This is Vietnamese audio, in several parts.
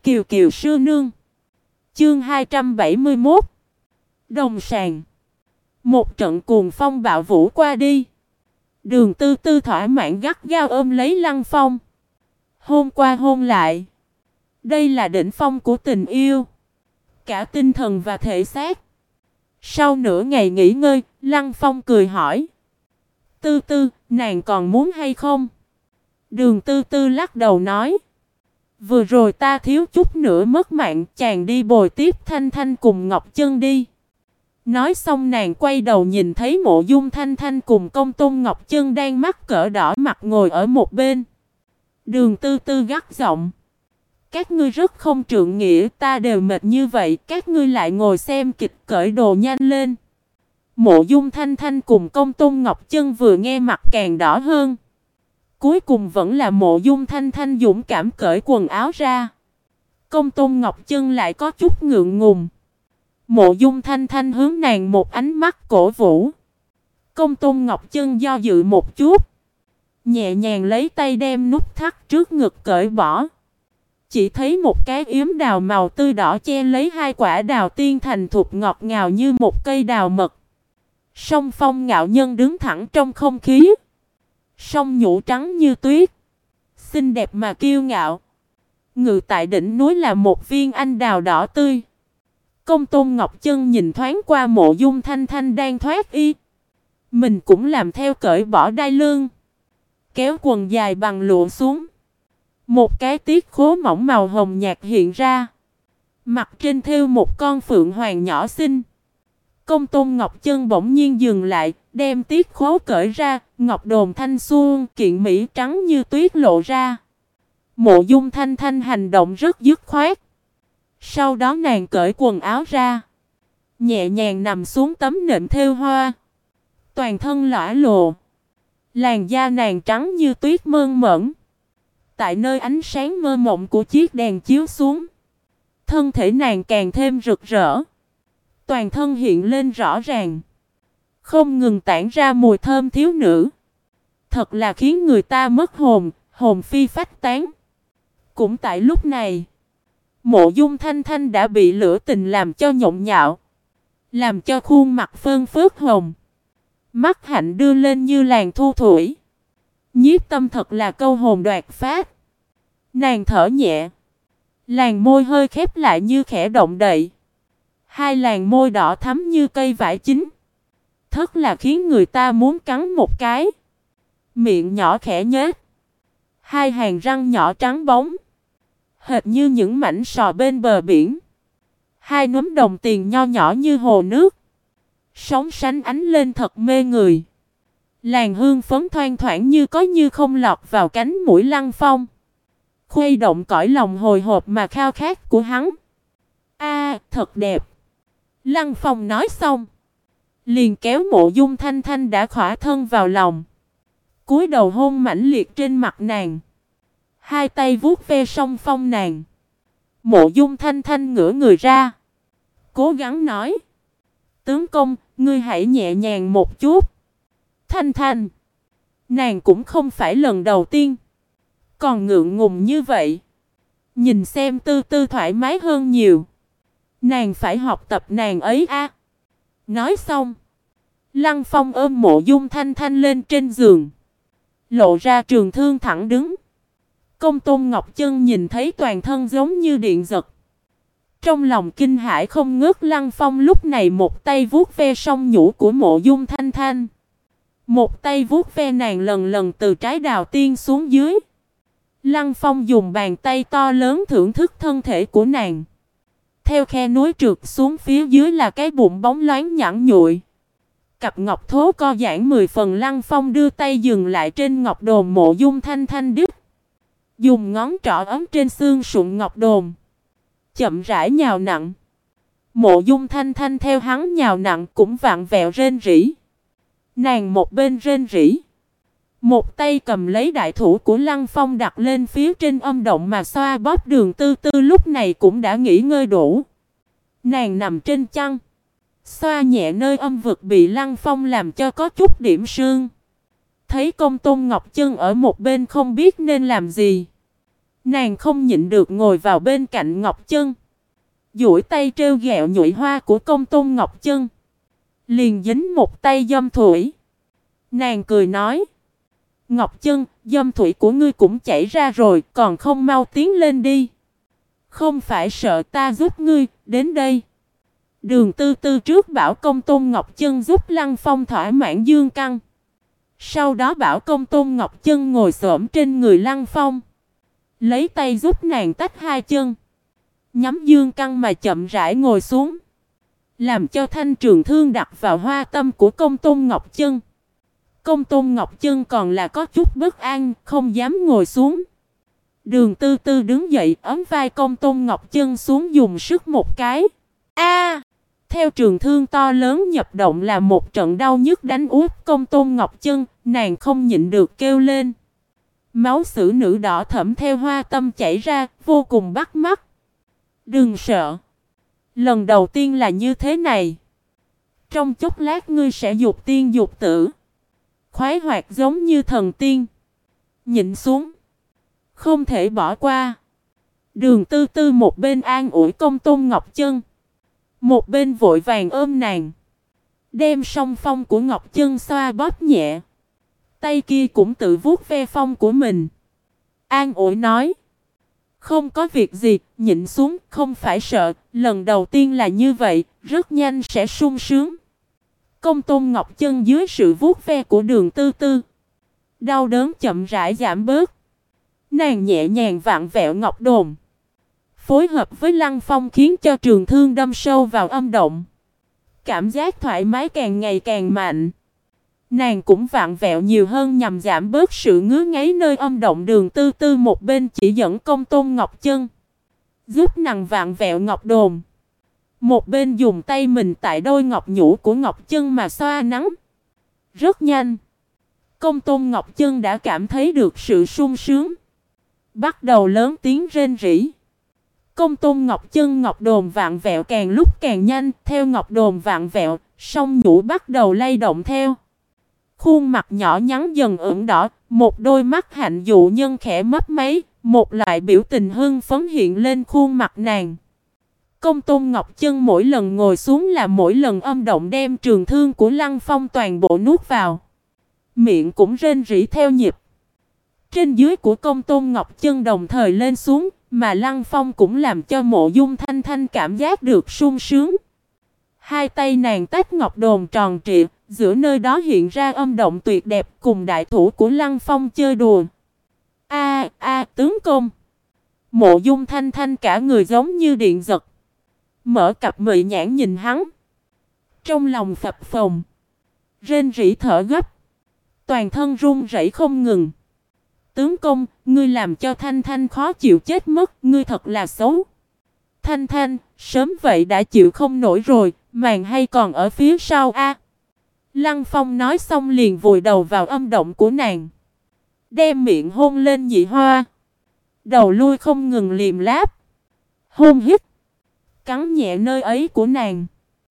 Kiều Kiều sư nương. Chương 271. Đồng sàng. Một trận cuồng phong bạo vũ qua đi. Đường Tư Tư thỏa mãn gắt gao ôm lấy Lăng Phong. Hôn qua hôn lại. Đây là đỉnh phong của tình yêu. Cả tinh thần và thể xác. Sau nửa ngày nghỉ ngơi, Lăng Phong cười hỏi. Tư Tư, nàng còn muốn hay không? Đường Tư Tư lắc đầu nói. Vừa rồi ta thiếu chút nữa mất mạng, chàng đi bồi tiếp Thanh Thanh cùng Ngọc Chân đi. Nói xong nàng quay đầu nhìn thấy Mộ Dung Thanh Thanh cùng Công Tôn Ngọc Chân đang mắt cỡ đỏ mặt ngồi ở một bên. Đường Tư Tư gắt giọng. Các ngươi rất không trượng nghĩa, ta đều mệt như vậy, các ngươi lại ngồi xem kịch, cởi đồ nhanh lên. Mộ Dung Thanh Thanh cùng Công Tôn Ngọc Chân vừa nghe mặt càng đỏ hơn. Cuối cùng vẫn là Mộ Dung Thanh Thanh dũng cảm cởi quần áo ra. Công Tôn Ngọc Chân lại có chút ngượng ngùng. Mộ Dung Thanh Thanh hướng nàng một ánh mắt cổ vũ. Công Tôn Ngọc Chân do dự một chút, nhẹ nhàng lấy tay đem nút thắt trước ngực cởi bỏ. Chỉ thấy một cái yếm đào màu tươi đỏ che lấy hai quả đào tiên thành thục ngọt ngào như một cây đào mật. Song phong ngạo nhân đứng thẳng trong không khí. Song nhũ trắng như tuyết, xinh đẹp mà kiêu ngạo. Ngự tại đỉnh núi là một viên anh đào đỏ tươi. Công Tôn Ngọc Chân nhìn thoáng qua Mộ Dung Thanh Thanh đang thoát y. Mình cũng làm theo, cởi bỏ đai lưng, kéo quần dài bằng lụa xuống. Một cái tiết khố mỏng màu hồng nhạt hiện ra. Mặt trên thêu một con phượng hoàng nhỏ xinh. Công Tôn Ngọc Chân bỗng nhiên dừng lại, đem tiết khố cởi ra, ngọc đồn thanh xuân kiện mỹ trắng như tuyết lộ ra. Mộ Dung Thanh Thanh hành động rất dứt khoát. Sau đó nàng cởi quần áo ra, nhẹ nhàng nằm xuống tấm nệm thêu hoa. Toàn thân lõa lồ, làn da nàng trắng như tuyết mơn mởn. Tại nơi ánh sáng mơ mộng của chiếc đèn chiếu xuống, thân thể nàng càng thêm rực rỡ. Toàn thân hiện lên rõ ràng, không ngừng tản ra mùi thơm thiếu nữ. Thật là khiến người ta mất hồn, hồn phi phách tán. Cũng tại lúc này, Mộ Dung Thanh Thanh đã bị lửa tình làm cho nhộn nhạo, làm cho khuôn mặt phơn phớt hồng, mắt hạnh đưa lên như làn thu thủy. Nhiếp tâm thật là câu hồn đoạt phách. Nàng thở nhẹ, làn môi hơi khép lại như khẽ động đậy. Hai làn môi đỏ thắm như cây vải chín, thật là khiến người ta muốn cắn một cái. Miệng nhỏ khẽ nhếch, hai hàng răng nhỏ trắng bóng, hệt như những mảnh sò bên bờ biển. Hai núm đồng tiền nho nhỏ như hồ nước, sóng sánh ánh lên thật mê người. Làn hương phấn thoang thoảng như có như không lọt vào cánh mũi Lăng Phong, khuấy động cõi lòng hồi hộp mà khao khát của hắn. Thật đẹp. Lăng Phong nói xong, liền kéo Mộ Dung Thanh Thanh đã khỏa thân vào lòng, cúi đầu hôn mãnh liệt trên mặt nàng, hai tay vuốt ve song phong nàng. Mộ Dung Thanh Thanh ngửa người ra, cố gắng nói. Tướng công, ngươi hãy nhẹ nhàng một chút. Thanh Thanh, nàng cũng không phải lần đầu tiên, còn ngượng ngùng như vậy. Nhìn xem Tư Tư thoải mái hơn nhiều, nàng phải học tập nàng ấy a. Nói xong, Lăng Phong ôm Mộ Dung Thanh Thanh lên trên giường, lộ ra trường thương thẳng đứng. Công Tôn Ngọc Chân nhìn thấy toàn thân giống như điện giật, trong lòng kinh hãi không ngớt. Lăng Phong lúc này một tay vuốt ve song nhũ của Mộ Dung Thanh Thanh, một tay vuốt ve nàng lần lần từ trái đào tiên xuống dưới. Lăng Phong dùng bàn tay to lớn thưởng thức thân thể của nàng. Theo khe núi trượt xuống phía dưới là cái bụng bóng loáng nhẵn nhụi, cặp ngọc thố co giãn 10 phần. Lăng Phong đưa tay dừng lại trên ngọc đồn Mộ Dung Thanh Thanh đứt, dùng ngón trỏ ấm trên xương sụn ngọc đồn, chậm rãi nhào nặn. Mộ Dung Thanh Thanh theo hắn nhào nặn cũng vặn vẹo rên rỉ. Nàng một bên rên rỉ, một tay cầm lấy đại thủ của Lăng Phong đặt lên phía trên âm động mà xoa bóp. Đường Tư Tư lúc này cũng đã nghỉ ngơi đủ. Nàng nằm trên chăn, xoa nhẹ nơi âm vực bị Lăng Phong làm cho có chút điểm sương. Thấy Công Tôn Ngọc Chân ở một bên không biết nên làm gì, Nàng không nhịn được ngồi vào bên cạnh Ngọc Chân, duỗi tay trêu ghẹo nhụy hoa của Công Tôn Ngọc Chân, liền dính một tay dâm thủy. Nàng cười nói: Ngọc Chân, dâm thủy của ngươi cũng chảy ra rồi, còn không mau tiến lên đi. Không phải sợ ta giúp ngươi, đến đây. Đường Tư Tư trước bảo Công Tôn Ngọc Chân giúp Lăng Phong thỏa mãn dương căn. Sau đó bảo Công Tôn Ngọc Chân ngồi xổm trên người Lăng Phong, lấy tay giúp nàng tách hai chân, nhắm dương căn mà chậm rãi ngồi xuống, làm cho thanh trường thương đặt vào hoa tâm của Công Tôn Ngọc Chân. Công Tôn Ngọc Chân còn là có chút bất an, không dám ngồi xuống. Đường Tư Tư đứng dậy ấm vai Công Tôn Ngọc Chân xuống dùng sức một cái. A! Theo trường thương to lớn nhập động là một trận đau nhức đánh úp Công Tôn Ngọc Chân, nàng không nhịn được kêu lên. Máu xử nữ đỏ thẫm theo hoa tâm chảy ra, vô cùng bắt mắt. Đừng sợ. Lần đầu tiên là như thế này. Trong chốc lát ngươi sẽ dục tiên dục tử, khoái hoạt giống như thần tiên. Nhịn xuống, không thể bỏ qua. Đường Tư Tư một bên an ủi Công Tôn Ngọc Chân, một bên vội vàng ôm nàng, đem song phong của Ngọc Chân xoa bóp nhẹ. Tay kia cũng tự vuốt ve phong của mình, an ủi nói: không có việc gì, nhịn xuống, không phải sợ, lần đầu tiên là như vậy, rất nhanh sẽ sung sướng. Công Tôn Ngọc Chân dưới sự vuốt ve của Đường Tư Tư, đau đớn chậm rãi giảm bớt. Nàng nhẹ nhàng vặn vẹo ngọc đồn, phối hợp với Lăng Phong khiến cho trường thương đâm sâu vào âm động. Cảm giác thoải mái càng ngày càng mạnh. Nàng cũng vặn vẹo nhiều hơn nhằm giảm bớt sự ngứa ngáy nơi âm động. Đường Tư Tư một bên chỉ dẫn Công Tôn Ngọc Chân giúp nàng vặn vẹo ngọc đồn, một bên dùng tay mình tại đôi ngọc nhũ của Ngọc Chân mà xoa nắn. Rất nhanh, Công Tôn Ngọc Chân đã cảm thấy được sự sung sướng, bắt đầu lớn tiếng rên rỉ. Công Tôn Ngọc Chân ngọc đồn vặn vẹo càng lúc càng nhanh, theo ngọc đồn vặn vẹo, song nhũ bắt đầu lay động theo. Khuôn mặt nhỏ nhắn dần ửng đỏ, một đôi mắt hạnh dụ nhân khẽ mấp máy, một loại biểu tình hưng phấn hiện lên khuôn mặt nàng. Công Tôn Ngọc Chân mỗi lần ngồi xuống là mỗi lần âm động đem trường thương của Lăng Phong toàn bộ nuốt vào, miệng cũng rên rỉ theo nhịp. Trên dưới của Công Tôn Ngọc Chân đồng thời lên xuống, mà Lăng Phong cũng làm cho Mộ Dung Thanh Thanh cảm giác được sung sướng. Hai tay nàng tách ngọc đồn tròn trịa, giữa nơi đó hiện ra âm động tuyệt đẹp cùng đại thủ của Lăng Phong chơi đùa. Tướng công! Mộ Dung Thanh Thanh cả người giống như điện giật, mở cặp mị nhãn nhìn hắn, trong lòng phập phồng, rên rỉ thở gấp, toàn thân run rẩy không ngừng. Tướng công, ngươi làm cho Thanh Thanh khó chịu chết mất, ngươi thật là xấu. Thanh Thanh, sớm vậy đã chịu không nổi rồi, màn hay còn ở phía sau a. Lăng Phong nói xong liền vùi đầu vào âm động của nàng, đem miệng hôn lên nhị hoa, đầu lui không ngừng liềm láp, hôn hít, cắn nhẹ nơi ấy của nàng.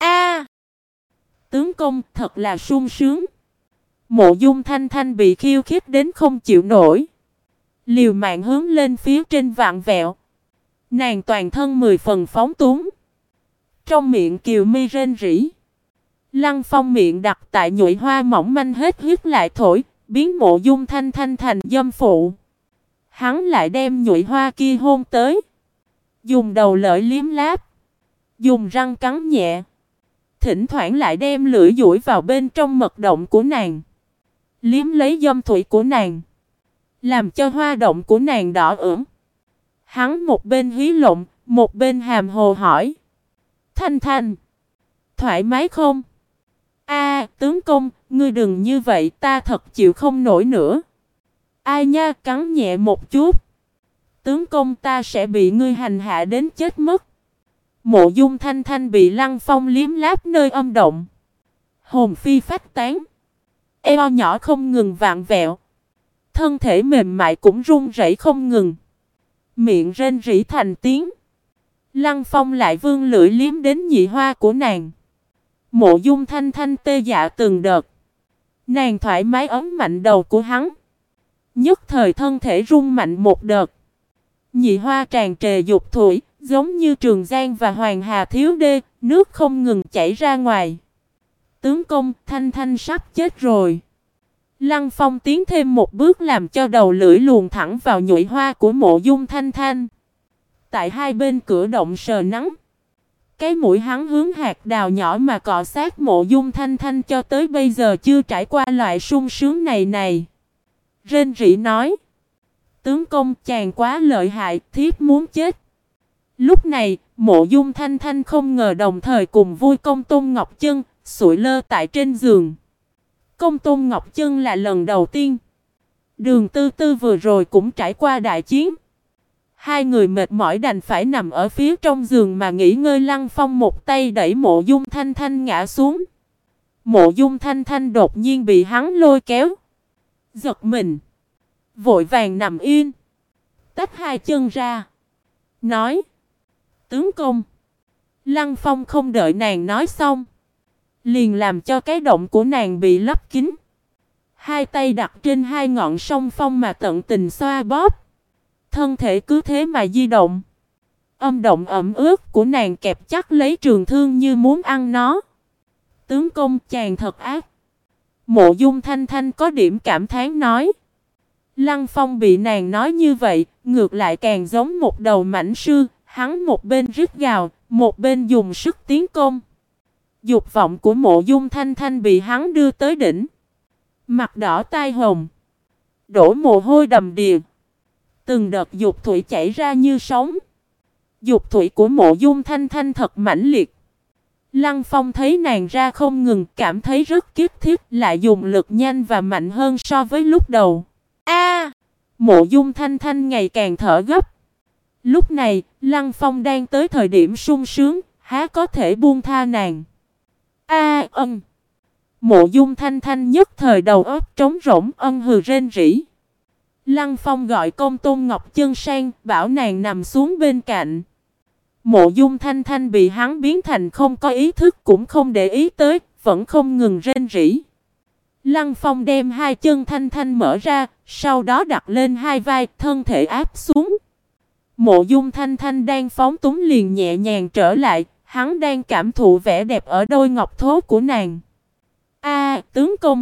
Tướng công, thật là sung sướng. Mộ Dung Thanh Thanh bị khiêu khích đến không chịu nổi, liều mạng hướng lên phía trên vặn vẹo. Nàng toàn thân 10 phần phóng túng, trong miệng kiều mi rên rỉ. Lăng Phong miệng đặt tại nhụy hoa mỏng manh hết hít lại thổi, biến Mộ Dung Thanh Thanh thành dâm phụ. Hắn lại đem nhụy hoa kia hôn tới, dùng đầu lưỡi liếm láp, dùng răng cắn nhẹ, thỉnh thoảng lại đem lưỡi duỗi vào bên trong mật động của nàng, liếm lấy dâm thủy của nàng, làm cho hoa động của nàng đỏ ửng. Hắn một bên hí lộng, một bên hàm hồ hỏi: Thanh Thanh, thoải mái không? Tướng công, ngươi đừng như vậy, ta thật chịu không nổi nữa. Ai nha, cắn nhẹ một chút. Tướng công, ta sẽ bị ngươi hành hạ đến chết mất. Mộ Dung Thanh Thanh bị Lăng Phong liếm láp nơi âm động, hồn phi phách tán, eo nhỏ không ngừng vặn vẹo, thân thể mềm mại cũng run rẩy không ngừng, miệng rên rỉ thành tiếng. Lăng Phong lại vươn lưỡi liếm đến nhị hoa của nàng. Mộ Dung Thanh Thanh tê dạ từng đợt. Nàng thoải mái ấm mạnh đầu của hắn, nhất thời thân thể rung mạnh một đợt, Nhị hoa tràn trề dục thủy, giống như Trường Giang và Hoàng Hà thiếu đê, nước không ngừng chảy ra ngoài. Tướng công, Thanh Thanh sắp chết rồi. Lăng Phong tiến thêm một bước làm cho đầu lưỡi luồn thẳng vào nhụy hoa của Mộ Dung Thanh Thanh. Tại hai bên cửa động sờ nắng. Cái mũi hắn hướng hạt đào nhỏ mà cọ sát Mộ Dung Thanh Thanh cho tới bây giờ chưa trải qua loại sung sướng này. Rên rỉ nói. Tướng công, chàng quá lợi hại, thiếp muốn chết. Lúc này, Mộ Dung Thanh Thanh không ngờ đồng thời cùng vui Công Tôn Ngọc Chân, sụi lơ tại trên giường. Công Tôn Ngọc Chân là lần đầu tiên. Đường Tư Tư vừa rồi cũng trải qua đại chiến. Hai người mệt mỏi đành phải nằm ở phía trong giường mà nghỉ ngơi. Lăng Phong một tay đẩy Mộ Dung Thanh Thanh ngã xuống. Mộ Dung Thanh Thanh đột nhiên bị hắn lôi kéo. Giật mình. Vội vàng nằm yên. Tách hai chân ra. Nói. Tướng công. Lăng Phong không đợi nàng nói xong. Liền làm cho cái động của nàng bị lấp kín. Hai tay đặt trên hai ngọn song phong mà tận tình xoa bóp. Thân thể cứ thế mà di động. Âm động ẩm ướt của nàng kẹp chắc lấy trường thương như muốn ăn nó. Tướng công, chàng thật ác. Mộ Dung Thanh Thanh có điểm cảm thán nói. Lăng Phong bị nàng nói như vậy, ngược lại càng giống một đầu mãnh sư. Hắn một bên rít gào, một bên dùng sức tiến công. Dục vọng của Mộ Dung Thanh Thanh bị hắn đưa tới đỉnh. Mặt đỏ tai hồng. Đổ mồ hôi đầm đìa. Từng đợt dục thủy chảy ra như sóng. Dục thủy của Mộ Dung Thanh Thanh thật mãnh liệt. Lăng Phong thấy nàng ra không ngừng, cảm thấy rất kiếp thiết, lại dùng lực nhanh và mạnh hơn so với lúc đầu. Mộ Dung Thanh Thanh ngày càng thở gấp. Lúc này, Lăng Phong đang tới thời điểm sung sướng, há có thể buông tha nàng. Mộ Dung Thanh Thanh nhất thời đầu óc trống rỗng, hừ rên rỉ. Lăng Phong gọi Công Tôn Ngọc Chân sang, bảo nàng nằm xuống bên cạnh. Mộ Dung Thanh Thanh bị hắn biến thành không có ý thức cũng không để ý tới, vẫn không ngừng rên rỉ. Lăng Phong đem hai chân Thanh Thanh mở ra, sau đó đặt lên hai vai, thân thể áp xuống. Mộ Dung Thanh Thanh đang phóng túng liền nhẹ nhàng trở lại, hắn đang cảm thụ vẻ đẹp ở đôi ngọc thố của nàng. Tướng công,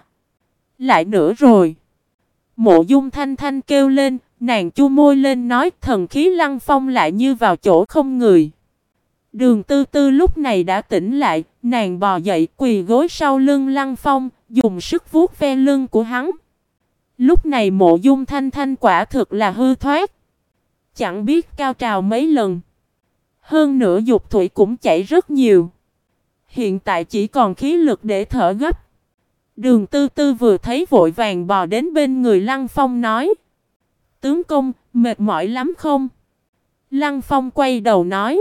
lại nữa rồi. Mộ Dung Thanh Thanh kêu lên, nàng chu môi lên nói, thần khí Lăng Phong lại như vào chỗ không người. Đường Tư Tư lúc này đã tỉnh lại, nàng bò dậy quỳ gối sau lưng Lăng Phong, dùng sức vuốt ve lưng của hắn. Lúc này Mộ Dung Thanh Thanh quả thực là hư thoát. Chẳng biết cao trào mấy lần. Hơn nữa dục thủy cũng chảy rất nhiều. Hiện tại chỉ còn khí lực để thở gấp. Đường Tư Tư vừa thấy vội vàng bò đến bên người Lăng Phong nói. Tướng công, mệt mỏi lắm không? Lăng Phong quay đầu nói.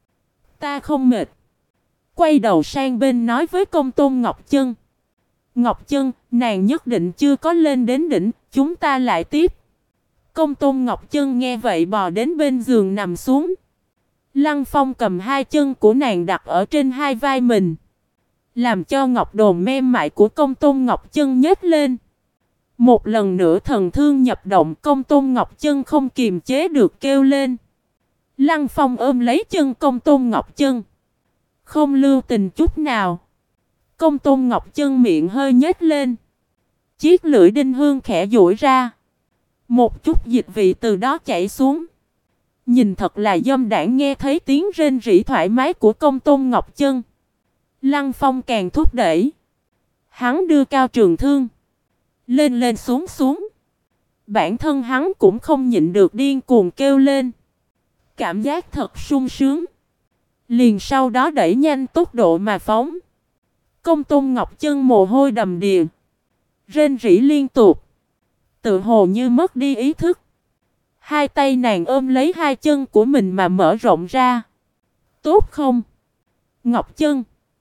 Ta không mệt. Quay đầu sang bên nói với Công Tôn Ngọc Chân. Ngọc Chân, nàng nhất định chưa có lên đến đỉnh, chúng ta lại tiếp. Công Tôn Ngọc Chân nghe vậy bò đến bên giường nằm xuống. Lăng Phong cầm hai chân của nàng đặt ở trên hai vai mình. Làm cho ngọc đồn mềm mại của Công Tôn Ngọc Chân nhếch lên. Một lần nữa thần thương nhập động, Công Tôn Ngọc Chân không kiềm chế được kêu lên. Lăng Phong ôm lấy chân Công Tôn Ngọc Chân. Không lưu tình chút nào. Công Tôn Ngọc Chân miệng hơi nhếch lên. Chiếc lưỡi đinh hương khẽ duỗi ra. Một chút dịch vị từ đó chảy xuống. Nhìn thật là dâm đãng, nghe thấy tiếng rên rỉ thoải mái của Công Tôn Ngọc Chân. Lăng Phong càng thúc đẩy. Hắn đưa cao trường thương. Lên lên xuống xuống. Bản thân hắn cũng không nhịn được điên cuồng kêu lên. Cảm giác thật sung sướng. Liền sau đó đẩy nhanh tốc độ mà phóng. Công Tôn Ngọc Chân mồ hôi đầm đìa. Rên rỉ liên tục. Tự hồ như mất đi ý thức. Hai tay nàng ôm lấy hai chân của mình mà mở rộng ra. Tốt không? Ngọc Chân.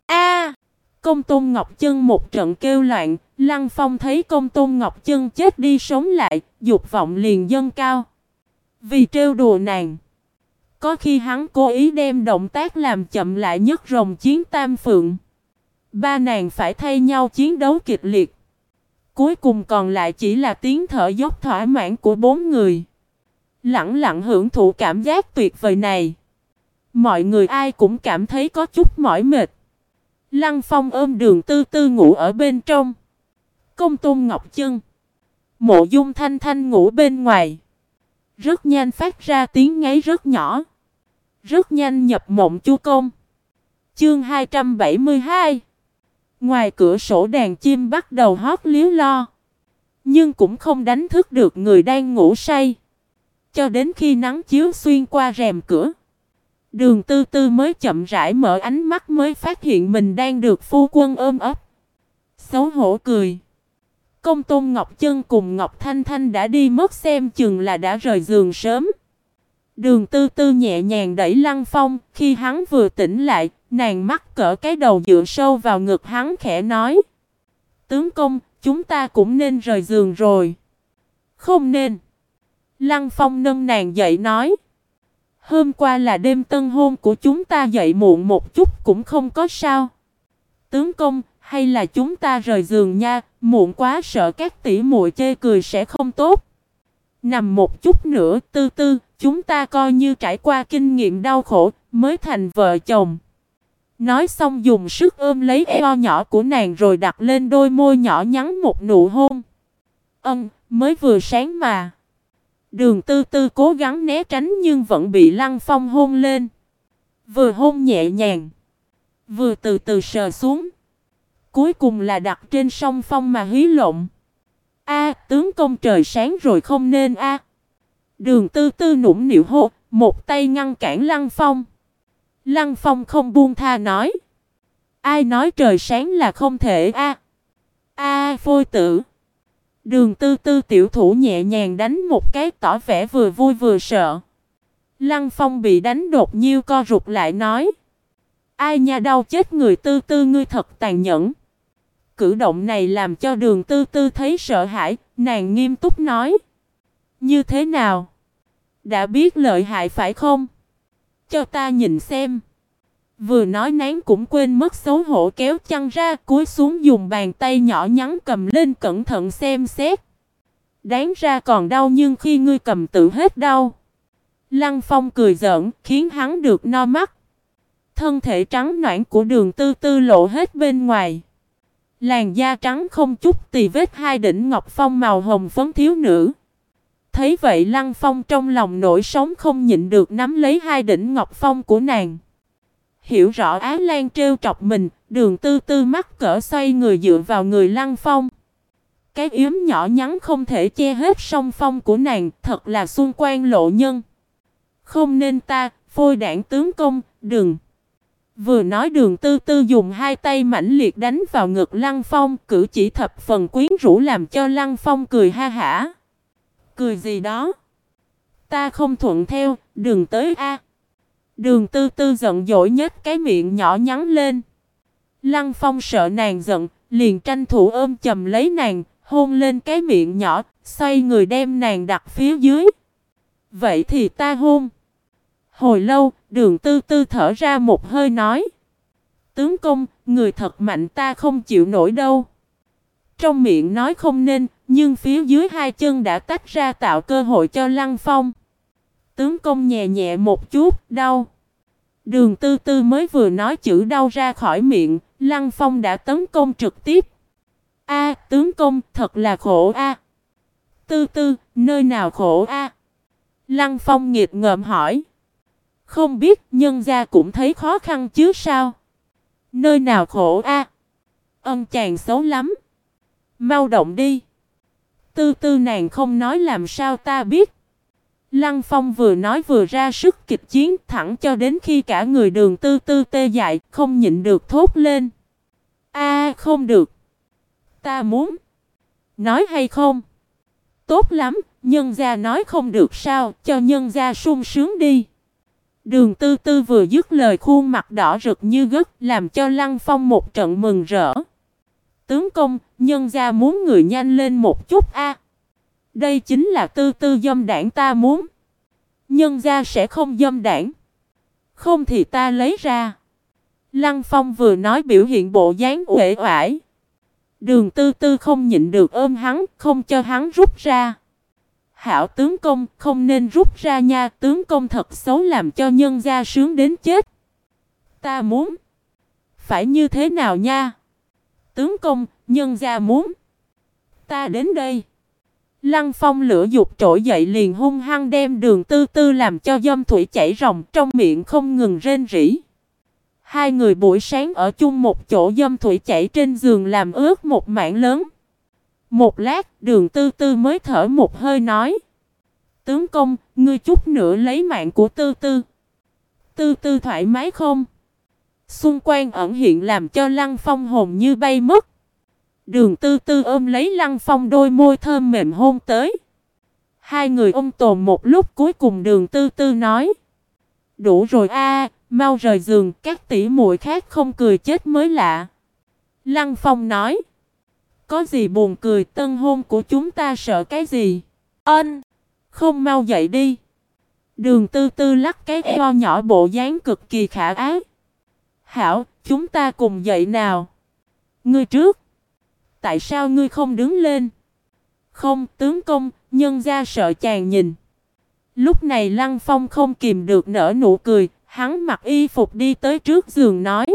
Công Tôn Ngọc Chân một trận kêu loạn. Lăng Phong thấy Công Tôn Ngọc Chân chết đi sống lại, dục vọng liền dâng cao. Vì trêu đùa nàng. Có khi hắn cố ý đem động tác làm chậm lại nhất rồng chiến tam phượng. Ba nàng phải thay nhau chiến đấu kịch liệt. Cuối cùng còn lại chỉ là tiếng thở dốc thỏa mãn của bốn người. lẳng lặng hưởng thụ cảm giác tuyệt vời này. Mọi người ai cũng cảm thấy có chút mỏi mệt. Lăng Phong ôm Đường Tư Tư ngủ ở bên trong. Công Tôn Ngọc Chân, Mộ Dung Thanh Thanh ngủ bên ngoài. Rất nhanh phát ra tiếng ngáy rất nhỏ. Rất nhanh nhập mộng chu công. Chương 272. Ngoài cửa sổ đàn chim bắt đầu hót líu lo. Nhưng cũng không đánh thức được người đang ngủ say. Cho đến khi nắng chiếu xuyên qua rèm cửa, Đường Tư Tư mới chậm rãi mở ánh mắt, mới phát hiện mình đang được phu quân ôm ấp. Xấu hổ cười. Công Tôn Ngọc Chân cùng Ngọc Thanh Thanh đã đi mất, xem chừng là đã rời giường sớm. Đường Tư Tư nhẹ nhàng đẩy Lăng Phong, khi hắn vừa tỉnh lại, nàng mắc cỡ cái đầu dựa sâu vào ngực hắn khẽ nói: "Tướng công, chúng ta cũng nên rời giường rồi." "Không nên." Lăng Phong nâng nàng dậy nói: "Hôm qua là đêm tân hôn của chúng ta, dậy muộn một chút cũng không có sao." "Tướng công, hay là chúng ta rời giường nha, muộn quá sợ các tỷ muội chê cười sẽ không tốt." "Nằm một chút nữa, Tư Tư, chúng ta coi như trải qua kinh nghiệm đau khổ, mới thành vợ chồng." Nói xong dùng sức ôm lấy eo nhỏ của nàng rồi đặt lên đôi môi nhỏ nhắn một nụ hôn. Mới vừa sáng mà." Đường Tư Tư cố gắng né tránh nhưng vẫn bị Lăng Phong hôn lên. Vừa hôn nhẹ nhàng, vừa từ từ sờ xuống. Cuối cùng là đặt trên song phong mà hí lộn. Tướng công, trời sáng rồi không nên a." Đường Tư Tư nũng nịu hô, một tay ngăn cản Lăng Phong. Lăng Phong không buông tha nói: "Ai nói trời sáng là không thể phôi tử." Đường Tư Tư tiểu thủ nhẹ nhàng đánh một cái, tỏ vẻ vừa vui vừa sợ. Lăng Phong bị đánh đột nhiên co rụt lại nói: "Ai nha, đau chết người, Tư Tư ngươi thật tàn nhẫn." Cử động này làm cho Đường Tư Tư thấy sợ hãi, nàng nghiêm túc nói: "Như thế nào? Đã biết lợi hại phải không? Cho ta nhìn xem." Vừa nói nàng cũng quên mất xấu hổ, kéo chăn ra, cúi xuống dùng bàn tay nhỏ nhắn cầm lên cẩn thận xem xét. "Đáng ra còn đau, nhưng khi ngươi cầm tự hết đau." Lăng Phong cười giỡn, khiến hắn được no mắt. Thân thể trắng nõn của Đường Tư Tư lộ hết bên ngoài. Làn da trắng không chút tì vết, hai đỉnh ngọc phong màu hồng phấn thiếu nữ. Thấy vậy Lăng Phong trong lòng nổi sóng, không nhịn được nắm lấy hai đỉnh ngọc phong của nàng. Hiểu rõ Á Lan trêu chọc mình, Đường Tư Tư mắc cỡ xoay người dựa vào người Lăng Phong. Cái yếm nhỏ nhắn không thể che hết song phong của nàng, thật là xuân quan lộ nhân. "Không nên ta, phôi đảng tướng công, đừng." Vừa nói Đường Tư Tư dùng hai tay mãnh liệt đánh vào ngực Lăng Phong, cử chỉ thập phần quyến rũ làm cho Lăng Phong cười ha hả. "Cười gì đó? Ta không thuận theo, đừng tới a." Đường Tư Tư giận dỗi nhếch cái miệng nhỏ nhắn lên. Lăng Phong sợ nàng giận, liền tranh thủ ôm chầm lấy nàng, hôn lên cái miệng nhỏ, xoay người đem nàng đặt phía dưới. "Vậy thì ta hôn." Hồi lâu, Đường Tư Tư thở ra một hơi nói: "Tướng công, người thật mạnh, ta không chịu nổi đâu." Trong miệng nói không nên, nhưng phía dưới hai chân đã tách ra tạo cơ hội cho Lăng Phong. "Tướng công nhẹ nhẹ một chút, đau." Đường Tư Tư mới vừa nói chữ đau ra khỏi miệng, Lăng Phong đã tấn công trực tiếp. Tướng công, thật là khổ a." "Tư Tư, nơi nào khổ a?" Lăng Phong nghiệt ngợm hỏi. "Không biết, nhân gia cũng thấy khó khăn chứ sao." "Nơi nào khổ a?" Chàng xấu lắm. Mau động đi." "Tư Tư nàng không nói làm sao ta biết." Lăng Phong vừa nói vừa ra sức kịch chiến, thẳng cho đến khi cả người Đường Tư Tư tê dại, không nhịn được thốt lên: Không được. Ta muốn." "Nói hay không?" "Tốt lắm, nhân gia nói không được sao, cho nhân gia sung sướng đi." Đường Tư Tư vừa dứt lời, khuôn mặt đỏ rực như gấc, làm cho Lăng Phong một trận mừng rỡ. "Tướng công, nhân gia muốn người nhanh lên một chút a." "Đây chính là Tư Tư dâm đảng ta muốn." "Nhân gia sẽ không dâm đảng." "Không thì ta lấy ra." Lăng Phong vừa nói biểu hiện bộ dáng uể oải. Đường Tư Tư không nhịn được ôm hắn, không cho hắn rút ra. Hảo tướng công, không nên rút ra nha, tướng công thật xấu làm cho nhân gia sướng đến chết. Ta muốn. Phải như thế nào nha? Tướng công, nhân gia muốn. Ta đến đây. Lăng Phong lửa dục trỗi dậy liền hung hăng đem Đường Tư Tư làm cho dâm thủy chảy ròng, trong miệng không ngừng rên rỉ. Hai người buổi sáng ở chung một chỗ, dâm thủy chảy trên giường làm ướt một mảng lớn. Một lát, Đường Tư Tư mới thở một hơi nói: tướng công, ngươi chút nữa lấy mạng của Tư Tư. Tư Tư thoải mái không? Xung quanh ẩn hiện làm cho Lăng Phong hồn như bay mất. Đường Tư Tư ôm lấy Lăng Phong, đôi môi thơm mềm hôn tới. Hai người ôm tồn một lúc, cuối cùng Đường Tư Tư nói: đủ rồi a, mau rời giường, các tỷ muội khác không cười chết mới lạ. Lăng Phong nói: có gì buồn cười, tân hôn của chúng ta sợ cái gì? Không mau dậy đi. Đường Tư Tư lắc cái eo nhỏ, bộ dáng cực kỳ khả ái. Hảo, chúng ta cùng dậy nào. Ngươi trước. Tại sao ngươi không đứng lên? Không, tướng công, nhân gia sợ chàng nhìn. Lúc này Lăng Phong không kìm được nở nụ cười, hắn mặc y phục đi tới trước giường nói: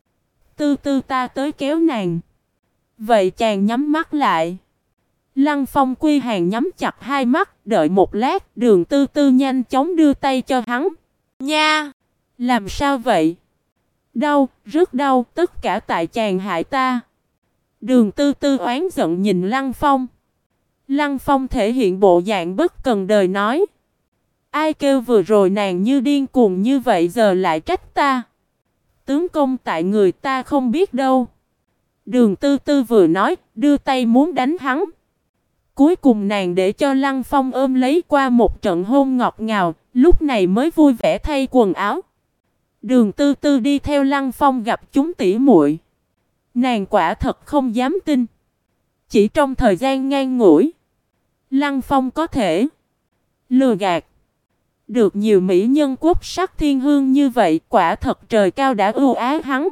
Tư Tư, ta tới kéo nàng. Vậy chàng nhắm mắt lại. Lăng Phong quy hàng nhắm chặt hai mắt, đợi một lát, Đường Tư Tư nhanh chóng đưa tay cho hắn. Nha! Làm sao vậy? Đau, rất đau, tất cả tại chàng hại ta. Đường Tư Tư oán giận nhìn Lăng Phong. Lăng Phong thể hiện bộ dạng bất cần đời nói: ai kêu vừa rồi nàng như điên cuồng như vậy giờ lại trách ta? Tướng công, tại người ta không biết đâu. Đường Tư Tư vừa nói, đưa tay muốn đánh hắn. Cuối cùng nàng để cho Lăng Phong ôm lấy qua một trận hôn ngọt ngào, lúc này mới vui vẻ thay quần áo. Đường Tư Tư đi theo Lăng Phong gặp chúng tỷ muội. Nàng quả thật không dám tin. Chỉ trong thời gian ngắn ngủi, Lăng Phong có thể lừa gạt được nhiều mỹ nhân quốc sắc thiên hương như vậy, quả thật trời cao đã ưu ái hắn.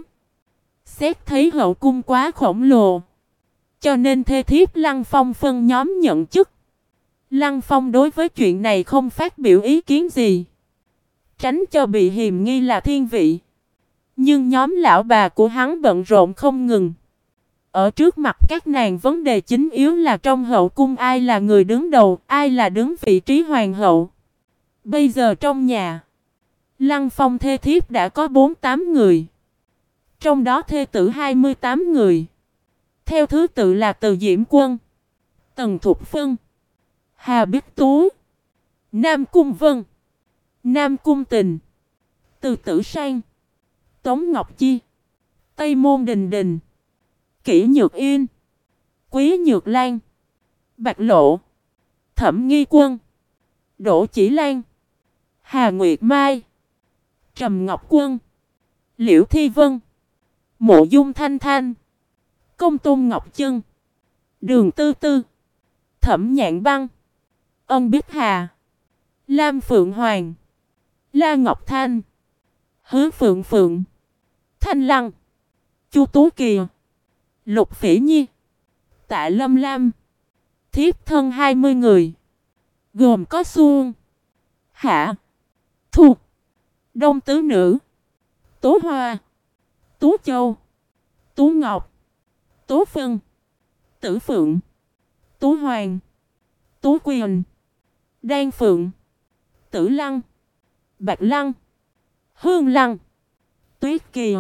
Xét thấy hậu cung quá khổng lồ, cho nên thê thiếp Lăng Phong phân nhóm nhận chức. Lăng Phong đối với chuyện này không phát biểu ý kiến gì, tránh cho bị hiềm nghi là thiên vị. Nhưng nhóm lão bà của hắn bận rộn không ngừng. Ở trước mặt các nàng, vấn đề chính yếu là trong hậu cung ai là người đứng đầu, ai là đứng vị trí hoàng hậu. Bây giờ trong nhà, Lăng Phong thê thiếp đã có 48 người. Trong đó thê tử 28 người. Theo thứ tự là Từ Diễm Quân, Tần Thục Phân, Hà Bích Tú, Nam Cung Vân, Nam Cung Tình, Từ Tử Sang, Tống Ngọc Chi, Tây Môn Đình Đình, Kỷ Nhược Yên, Quý Nhược Lan, Bạch Lộ, Thẩm Nghi Quân, Đỗ Chỉ Lan, Hà Nguyệt Mai, Trầm Ngọc Quân, Liễu Thi Vân, Mộ Dung Thanh Thanh, Công Tôn Ngọc Chân, Đường Tư Tư, Thẩm Nhạn Băng, Ân Bích Hà, Lam Phượng Hoàng, La Ngọc Thanh, Hứa Phượng Phượng, Thanh Lăng, Chu Tú Kỳ, Lục Phỉ Nhi, Tạ Lâm Lam. Thiếp thân 20 người, gồm có Xuân, Hạ, Thu, Đông Tứ Nữ, Tố Hoa, Tú Châu, Tú Ngọc, Tố Phân, Tử Phượng, Tú Hoàng, Tú Quyền, Đan Phượng, Tử Lăng, Bạch Lăng, Hương Lăng, Tuyết Kỳ,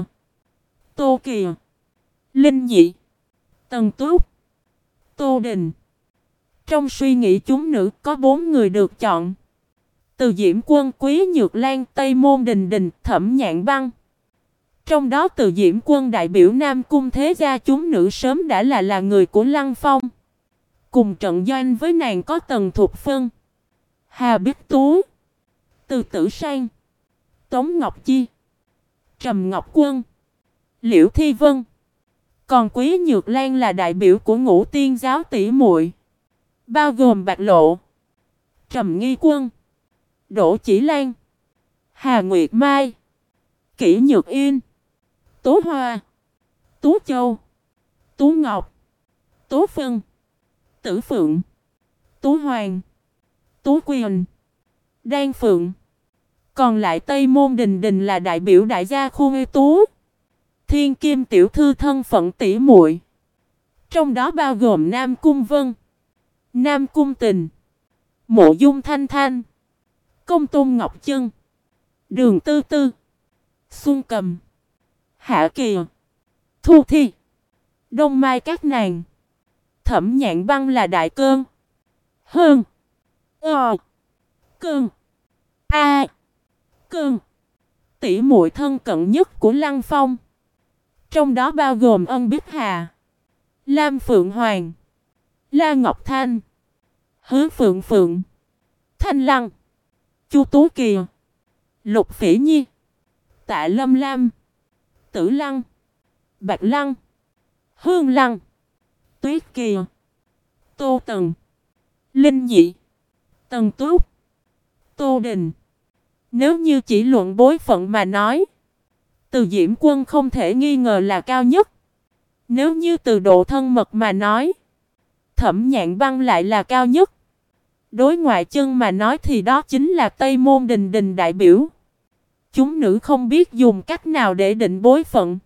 Tô Kỳ, Linh Nhị, Tần Túc, Tô Đình. Trong suy nghĩ chúng nữ có 4 người được chọn: Từ Diễm Quân, Quý Nhược Lan, Tây Môn Đình Đình, Thẩm Nhạn Băng. Trong đó Từ Diễm Quân đại biểu Nam Cung thế gia chúng nữ sớm đã là người của Lăng Phong. Cùng trận doanh với nàng có Tần Thục Phân, Hà Bích Tú, Từ Tử Sang, Tống Ngọc Chi, Trầm Ngọc Quân, Liễu Thi Vân. Còn Quý Nhược Lan là đại biểu của Ngũ Tiên giáo tỷ muội, bao gồm Bạch Lộ, Trầm Nghi Quân, Đỗ Chỉ Lan, Hà Nguyệt Mai, Kỷ Nhược Yên, Tố Hoa, Tú Châu, Tú Ngọc, Tố Phân, Tử Phượng, Tú Hoàng, Tú Quyền, Đan Phượng. Còn lại Tây Môn Đình Đình là đại biểu đại gia khu ưu tú. Thiên Kim tiểu thư thân phận tỷ muội. Trong đó bao gồm Nam Cung Vân, Nam Cung Tình, Mộ Dung Thanh Thanh, Công Tôn Ngọc Chân, Đường Tư Tư, Xuân Cầm, Hạ Kỳ, Thu Thi, Đông Mai các nàng. Thẩm Nhạn Băng là đại cơn. Hơn. Cơn. Cơn. Tỷ muội thân cận nhất của Lăng Phong. Trong đó bao gồm Ân Bích Hà, Lam Phượng Hoàng, La Ngọc Thanh, Hứa Phượng Phượng, Thanh Lăng, Chu Tú Kỳ, Lục Phỉ Nhi, Tạ Lâm Lam, Tử Lăng, Bạch Lăng, Hương Lăng, Tuyết Kỳ, Tô Tần, Linh Nhị, Tần Túc, Tô Đình. Nếu như chỉ luận bối phận mà nói, Từ Diễm Quân không thể nghi ngờ là cao nhất. Nếu như từ độ thân mật mà nói, Thẩm Nhạn Băng lại là cao nhất. Đối ngoại chân mà nói thì đó chính là Tây Môn Đình Đình đại biểu. Chúng nữ không biết dùng cách nào để định bối phận.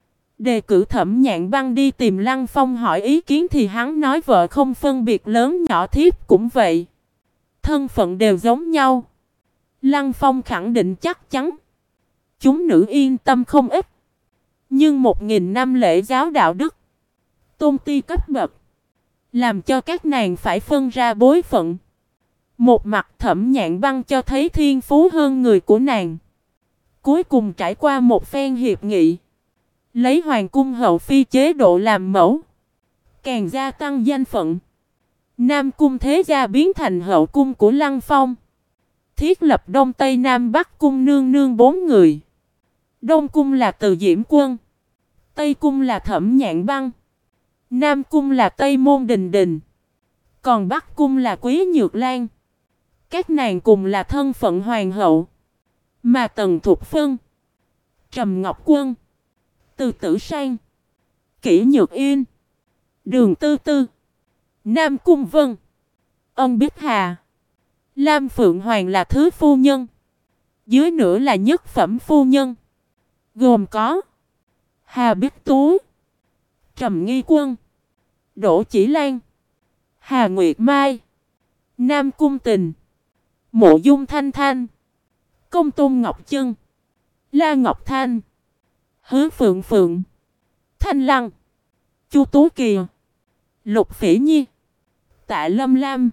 Đề cử Thẩm Nhạn Băng đi tìm Lăng Phong hỏi ý kiến thì hắn nói vợ không phân biệt lớn nhỏ, thiếp cũng vậy. Thân phận đều giống nhau. Lăng Phong khẳng định chắc chắn. Chúng nữ yên tâm không ít. Nhưng 1000 năm lễ giáo đạo đức, tôn ti cấp bậc, làm cho các nàng phải phân ra bối phận. Một mặt Thẩm Nhạn Băng cho thấy thiên phú hơn người của nàng. Cuối cùng trải qua một phen hiệp nghị, lấy hoàng cung hậu phi chế độ làm mẫu, càng gia tăng danh phận. Nam cung thế gia biến thành hậu cung của Lăng Phong. Thiết lập Đông Tây Nam Bắc cung nương nương 4 người. Đông cung là Từ Diễm Quân, Tây cung là Thẩm Nhạn Băng, Nam cung là Tây Môn Đình Đình, còn Bắc cung là Quý Nhược Lan. Các nàng cùng là thân phận hoàng hậu. Mà Tần Thục Phân, Trầm Ngọc Quân, Từ Tử Sang, Kỷ Nhược Yên, Đường Tư Tư, Nam Cung Vân, Ân Bích Hà, Lam Phượng Hoàng là thứ phu nhân. Dưới nữa là nhất phẩm phu nhân, gồm có Hà Bích Tú, Trầm Nghi Quân, Đỗ Chỉ Lan, Hà Nguyệt Mai, Nam Cung Tình, Mộ Dung Thanh Thanh, Công Tôn Ngọc Chân, La Ngọc Thanh, Hứa Phượng Phượng, Thanh Lăng, Chu Tú Kỳ, Lục Phỉ Nhi, Tạ Lâm Lam.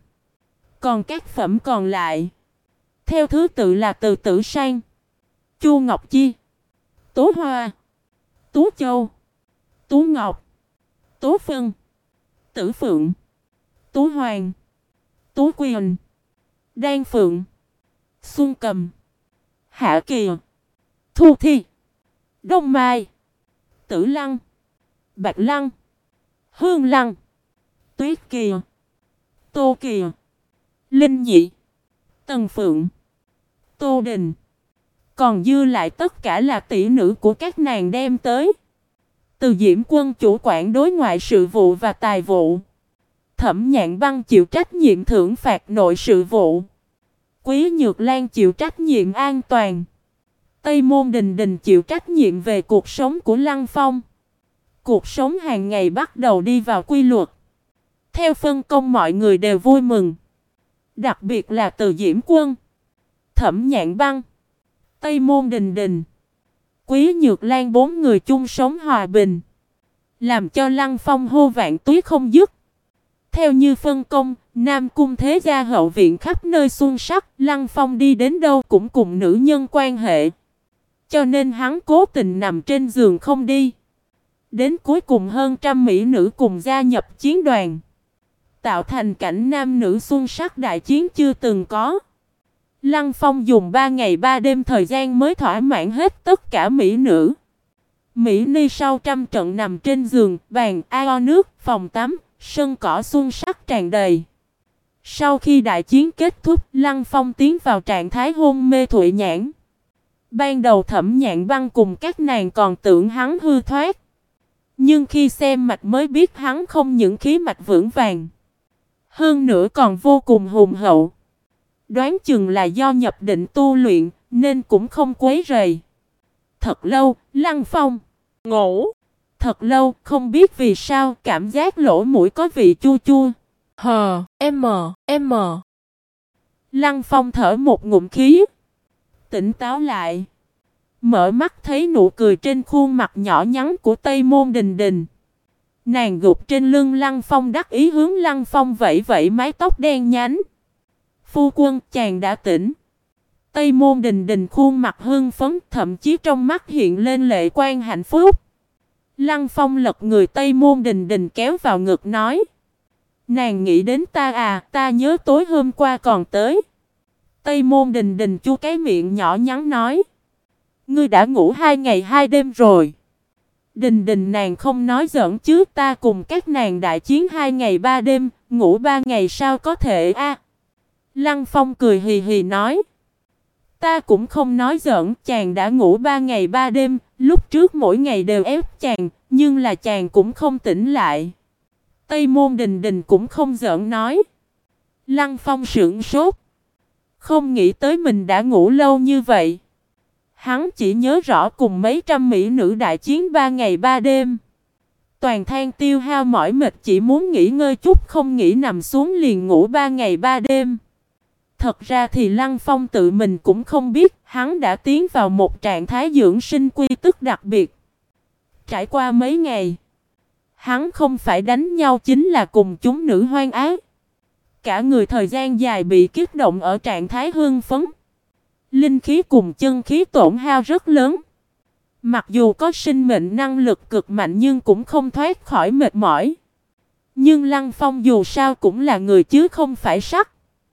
Còn các phẩm còn lại theo thứ tự là Từ Tử Sang, Chu Ngọc Chi, Tố Hoa, Tú Châu, Tú Ngọc, Tố Phân, Tử Phượng, Tú Hoàng, Tú Quyền, Đan Phượng, Xuân Cầm, Hạ Kỳ, Thu Thi, Đông Mai, Tử Lăng, Bạch Lăng, Hương Lăng, Tuyết Kỳ, Tô Kỳ, Linh Nhị, Tần Phượng, Tô Đình. Còn dư lại tất cả là tỷ nữ của các nàng đem tới. Từ Diễm Quân chủ quản đối ngoại sự vụ và tài vụ. Thẩm Nhạn Băng chịu trách nhiệm thưởng phạt nội sự vụ. Quý Nhược Lan chịu trách nhiệm an toàn. Tây Môn Đình Đình chịu trách nhiệm về cuộc sống của Lăng Phong. Cuộc sống hàng ngày bắt đầu đi vào quy luật. Theo phân công mọi người đều vui mừng. Đặc biệt là Từ Diễm Quân, Thẩm Nhạn Băng, Tây Môn Đình Đình, Quý Nhược Lan 4 người chung sống hòa bình, làm cho Lăng Phong hô vạn túy không dứt. Theo như phân công, Nam cung thế gia hậu viện khắp nơi xuân sắc, Lăng Phong đi đến đâu cũng cùng nữ nhân quan hệ. Cho nên hắn cố tình nằm trên giường không đi. Đến cuối cùng hơn trăm mỹ nữ cùng gia nhập chiến đoàn, tạo thành cảnh nam nữ xuân sắc đại chiến chưa từng có. Lăng Phong dùng 3 ngày 3 đêm thời gian mới thỏa mãn hết tất cả mỹ nữ. Mỹ Ni sau trăm trận nằm trên giường, bàn, ao nước, phòng tắm, sân cỏ xuân sắc tràn đầy. Sau khi đại chiến kết thúc, Lăng Phong tiến vào trạng thái hôn mê thụy nhãn. Ban đầu Thẩm Nhạn Băng cùng các nàng còn tưởng hắn hư thoát. Nhưng khi xem mạch mới biết hắn không những khí mạch vững vàng, hơn nữa còn vô cùng hùng hậu. Đoán chừng là do nhập định tu luyện, nên cũng không quấy rầy. Thật lâu, Lăng Phong ngủ. Thật lâu, không biết vì sao, cảm giác lỗ mũi có vị chua chua. M. Lăng Phong thở một ngụm khí. Tỉnh táo lại. Mở mắt thấy nụ cười trên khuôn mặt nhỏ nhắn của Tây Môn Đình Đình. Nàng gục trên lưng Lăng Phong đắc ý hướng Lăng Phong vẫy vẫy mái tóc đen nhánh. Phu quân, chàng đã tỉnh. Tây Môn Đình Đình khuôn mặt hưng phấn, thậm chí trong mắt hiện lên lệ quan hạnh phúc. Lăng Phong lật người Tây Môn Đình Đình kéo vào ngực nói. Nàng nghĩ đến ta à, ta nhớ tối hôm qua còn tới. Tây Môn Đình Đình chu cái miệng nhỏ nhắn nói. Ngươi đã ngủ 2 ngày 2 đêm rồi. Đình Đình nàng không nói giỡn chứ, ta cùng các nàng đại chiến 2 ngày 3 đêm, ngủ 3 ngày sao có thể a? Lăng Phong cười hì hì nói. Ta cũng không nói giỡn, chàng đã ngủ 3 ngày 3 đêm, lúc trước mỗi ngày đều ép chàng, nhưng là chàng cũng không tỉnh lại. Tây Môn Đình Đình cũng không giỡn nói. Lăng Phong sững sốt. Không nghĩ tới mình đã ngủ lâu như vậy. Hắn chỉ nhớ rõ cùng mấy trăm mỹ nữ đại chiến 3 ngày 3 đêm. Toàn thân tiêu hao mỏi mệt, chỉ muốn nghỉ ngơi chút, không nghĩ nằm xuống liền ngủ 3 ngày 3 đêm. Thật ra thì Lăng Phong tự mình cũng không biết, hắn đã tiến vào một trạng thái dưỡng sinh quy tức đặc biệt. Trải qua mấy ngày, hắn không phải đánh nhau chính là cùng chúng nữ hoang ái. Cả người thời gian dài bị kích động ở trạng thái hưng phấn. Linh khí cùng chân khí tổn hao rất lớn. Mặc dù có sinh mệnh năng lực cực mạnh nhưng cũng không thoát khỏi mệt mỏi. Nhưng Lăng Phong dù sao cũng là người chứ không phải sắt.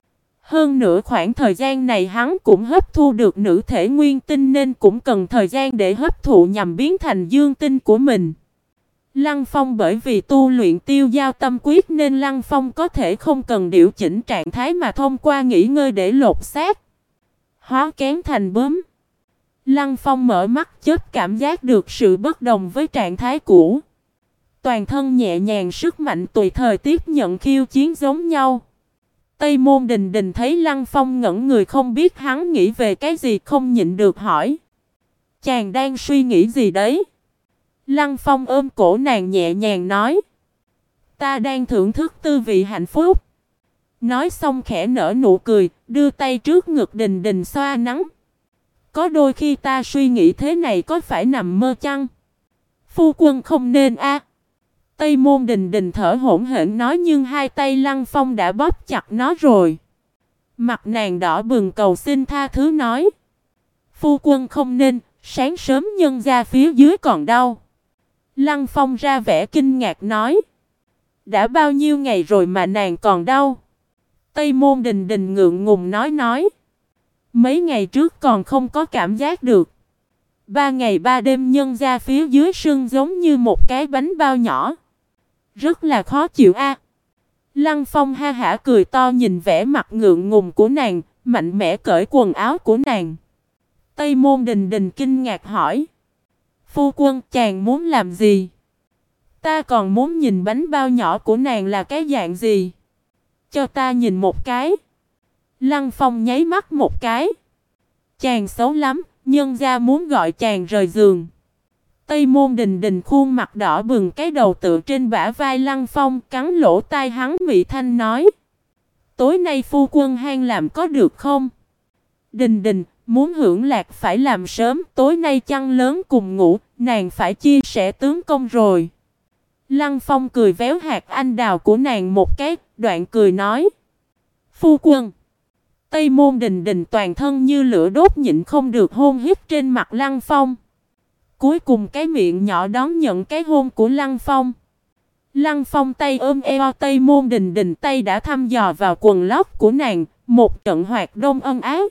Hơn nữa khoảng thời gian này hắn cũng hấp thu được nữ thể nguyên tinh nên cũng cần thời gian để hấp thụ nhằm biến thành dương tinh của mình. Lăng Phong bởi vì tu luyện tiêu giao tâm quyết nên Lăng Phong có thể không cần điều chỉnh trạng thái mà thông qua nghỉ ngơi để lột xác, hóa kén thành bướm. Lăng Phong mở mắt chớp cảm giác được sự bất đồng với trạng thái cũ. Toàn thân nhẹ nhàng, sức mạnh tùy thời tiếp nhận khiêu chiến giống nhau. Tây Môn Đình Đình thấy Lăng Phong ngẩn người không biết hắn nghĩ về cái gì, không nhịn được hỏi. Chàng đang suy nghĩ gì đấy? Lăng Phong ôm cổ nàng nhẹ nhàng nói. Ta đang thưởng thức tư vị hạnh phúc. Nói xong khẽ nở nụ cười, đưa tay trước ngực Đình Đình xoa nắng. Có đôi khi ta suy nghĩ thế này có phải nằm mơ chăng? Phu quân không nên a. Tây Môn Đình Đình thở hổn hển nói, nhưng hai tay Lăng Phong đã bóp chặt nó rồi. Mặt nàng đỏ bừng cầu xin tha thứ nói. Phu quân không nên, sáng sớm nhân ra phía dưới còn đau. Lăng Phong ra vẻ kinh ngạc nói. Đã bao nhiêu ngày rồi mà nàng còn đau? Tây Môn Đình Đình ngượng ngùng nói. Mấy ngày trước còn không có cảm giác được. 3 ngày 3 đêm nhân ra phía dưới sưng giống như một cái bánh bao nhỏ. Rất là khó chịu a. Lăng Phong ha hả cười to nhìn vẻ mặt ngượng ngùng của nàng, mạnh mẽ cởi quần áo của nàng. Tây Môn Đình Đình kinh ngạc hỏi. Phu quân, chàng muốn làm gì? Ta còn muốn nhìn bánh bao nhỏ của nàng là cái dạng gì. Cho ta nhìn một cái. Lăng Phong nháy mắt một cái. Chàng xấu lắm, nhân gia muốn gọi chàng rời giường. Tây Môn Đình Đình khuôn mặt đỏ bừng, cái đầu tựa trên bả vai Lăng Phong, cắn lỗ tai hắn mị thanh nói. Tối nay phu quân hang làm có được không? Đình Đình, muốn hưởng lạc phải làm sớm, tối nay chăn lớn cùng ngủ, nàng phải chia sẻ tướng công rồi. Lăng Phong cười véo hạt anh đào của nàng một cái, đoạn cười nói. Phu quân. Tây Môn Đình Đình toàn thân như lửa đốt nhịn không được hôn hít trên mặt Lăng Phong. Cuối cùng cái miệng nhỏ đón nhận cái hôn của Lăng Phong. Lăng Phong tay ôm eo Tây Môn Đình Đình, tay đã thăm dò vào quần lót của nàng, một trận hoạt đông ân ái.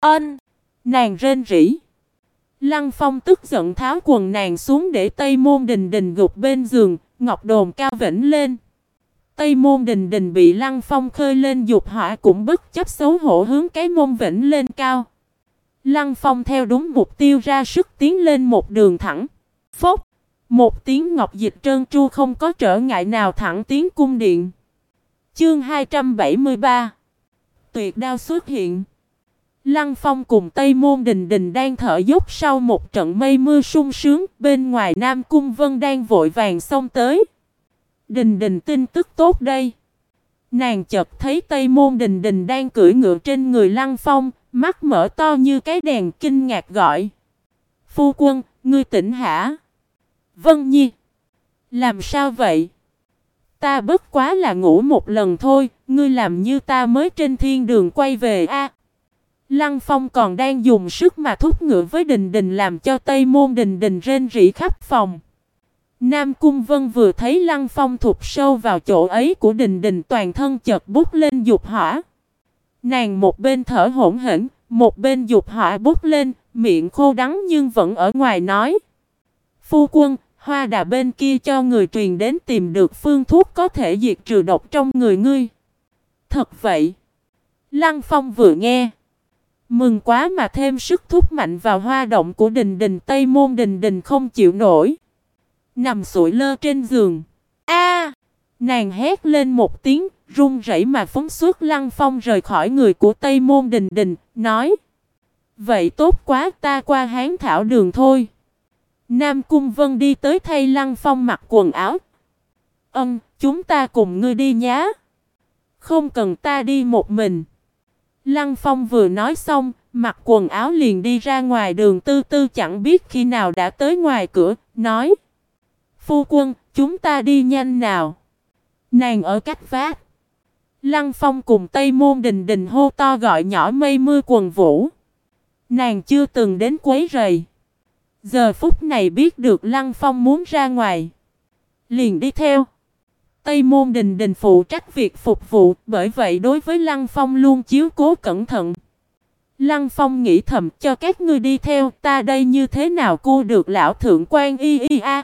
Nàng rên rỉ. Lăng Phong tức giận tháo quần nàng xuống để Tây Môn Đình Đình gục bên giường, ngọc đồn cao vểnh lên. Tây Môn Đình Đình bị Lăng Phong khơi lên dục hỏa cũng bất chấp xấu hổ hướng cái mông vểnh lên cao. Lăng Phong theo đúng mục tiêu ra sức tiến lên một đường thẳng. Phốc! Một tiếng ngọc dịch trơn tru không có trở ngại nào thẳng tiến cung điện. Chương 273. tuyệt đao xuất hiện. Lăng Phong cùng Tây Môn Đình Đình đang thở dốc sau một trận mây mưa sung sướng, bên ngoài Nam Cung Vân đang vội vàng xông tới. Đình Đình, tin tức tốt đây. Nàng chợt thấy Tây Môn Đình Đình đang cưỡi ngựa trên người Lăng Phong, mắt mở to như cái đèn, kinh ngạc gọi: "Phu quân, ngươi tỉnh hả?" "Vân Nhi." "Làm sao vậy?" "Ta bất quá là ngủ một lần thôi, ngươi làm như ta mới trên thiên đường quay về a." Lăng Phong còn đang dùng sức mà thúc ngựa với Đình Đình, làm cho Tây Môn Đình Đình rên rỉ khắp phòng. Nam Cung Vân vừa thấy Lăng Phong thụt sâu vào chỗ ấy của Đình Đình, toàn thân chợt bốc lên dục hỏa. Nàng một bên thở hổn hển, một bên dục hỏa bốc lên, miệng khô đắng nhưng vẫn ở ngoài nói: "Phu quân, Hoa Đà bên kia cho người truyền đến tìm được phương thuốc có thể diệt trừ độc trong người ngươi." "Thật vậy?" Lăng Phong vừa nghe, mừng quá mà thêm sức thúc mạnh vào hoa động của Đình Đình. Tây Môn Đình Đình không chịu nổi, nằm sụi lơ trên giường. A! Nàng hét lên một tiếng, run rẩy mà phóng xuất Lăng Phong rời khỏi người của Tây Môn Đình Đình, nói: "Vậy tốt quá, ta qua Hán Thảo Đường thôi." Nam Cung Vân đi tới thay Lăng Phong mặc quần áo. Chúng ta cùng ngươi đi nhá." "Không cần, ta đi một mình." Lăng Phong vừa nói xong, mặc quần áo liền đi ra ngoài đường. Tư Tư chẳng biết khi nào đã tới ngoài cửa, nói: "Phu quân, chúng ta đi nhanh nào." Nàng ở cách vách. Lăng Phong cùng Tây Môn Đình Đình hô to gọi nhỏ mây mưa quần vũ. Nàng chưa từng đến quấy rầy. Giờ phút này biết được Lăng Phong muốn ra ngoài, liền đi theo. Tây Môn Đình Đình phụ trách việc phục vụ, bởi vậy đối với Lăng Phong luôn chiếu cố cẩn thận. Lăng Phong nghĩ thầm, cho các ngươi đi theo, ta đây như thế nào cua được lão thượng quan y y a.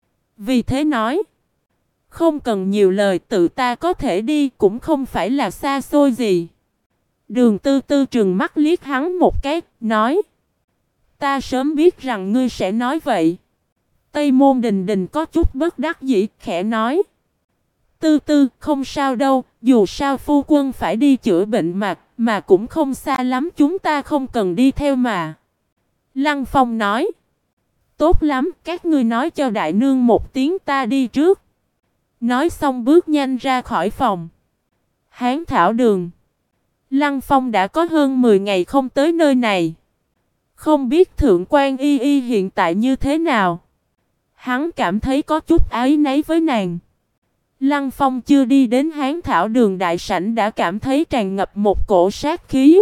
Vì thế nói: "Không cần nhiều lời, tự ta có thể đi, cũng không phải là xa xôi gì." Đường Tư Tư trừng mắt liếc hắn một cái, nói: "Ta sớm biết rằng ngươi sẽ nói vậy." Tây Môn Đình Đình có chút bất đắc dĩ, khẽ nói: "Tư Tư, không sao đâu, dù sao phu quân phải đi chữa bệnh mà cũng không xa lắm, chúng ta không cần đi theo mà." Lăng Phong nói: "Tốt lắm, các ngươi nói cho đại nương một tiếng, ta đi trước." Nói xong bước nhanh ra khỏi phòng. Hán Thảo Đường. Lăng Phong đã có hơn 10 ngày không tới nơi này. Không biết Thượng quan y y hiện tại như thế nào. Hắn cảm thấy có chút áy náy với nàng. Lăng Phong chưa đi đến Hán Thảo Đường đại sảnh đã cảm thấy tràn ngập một cổ sát khí.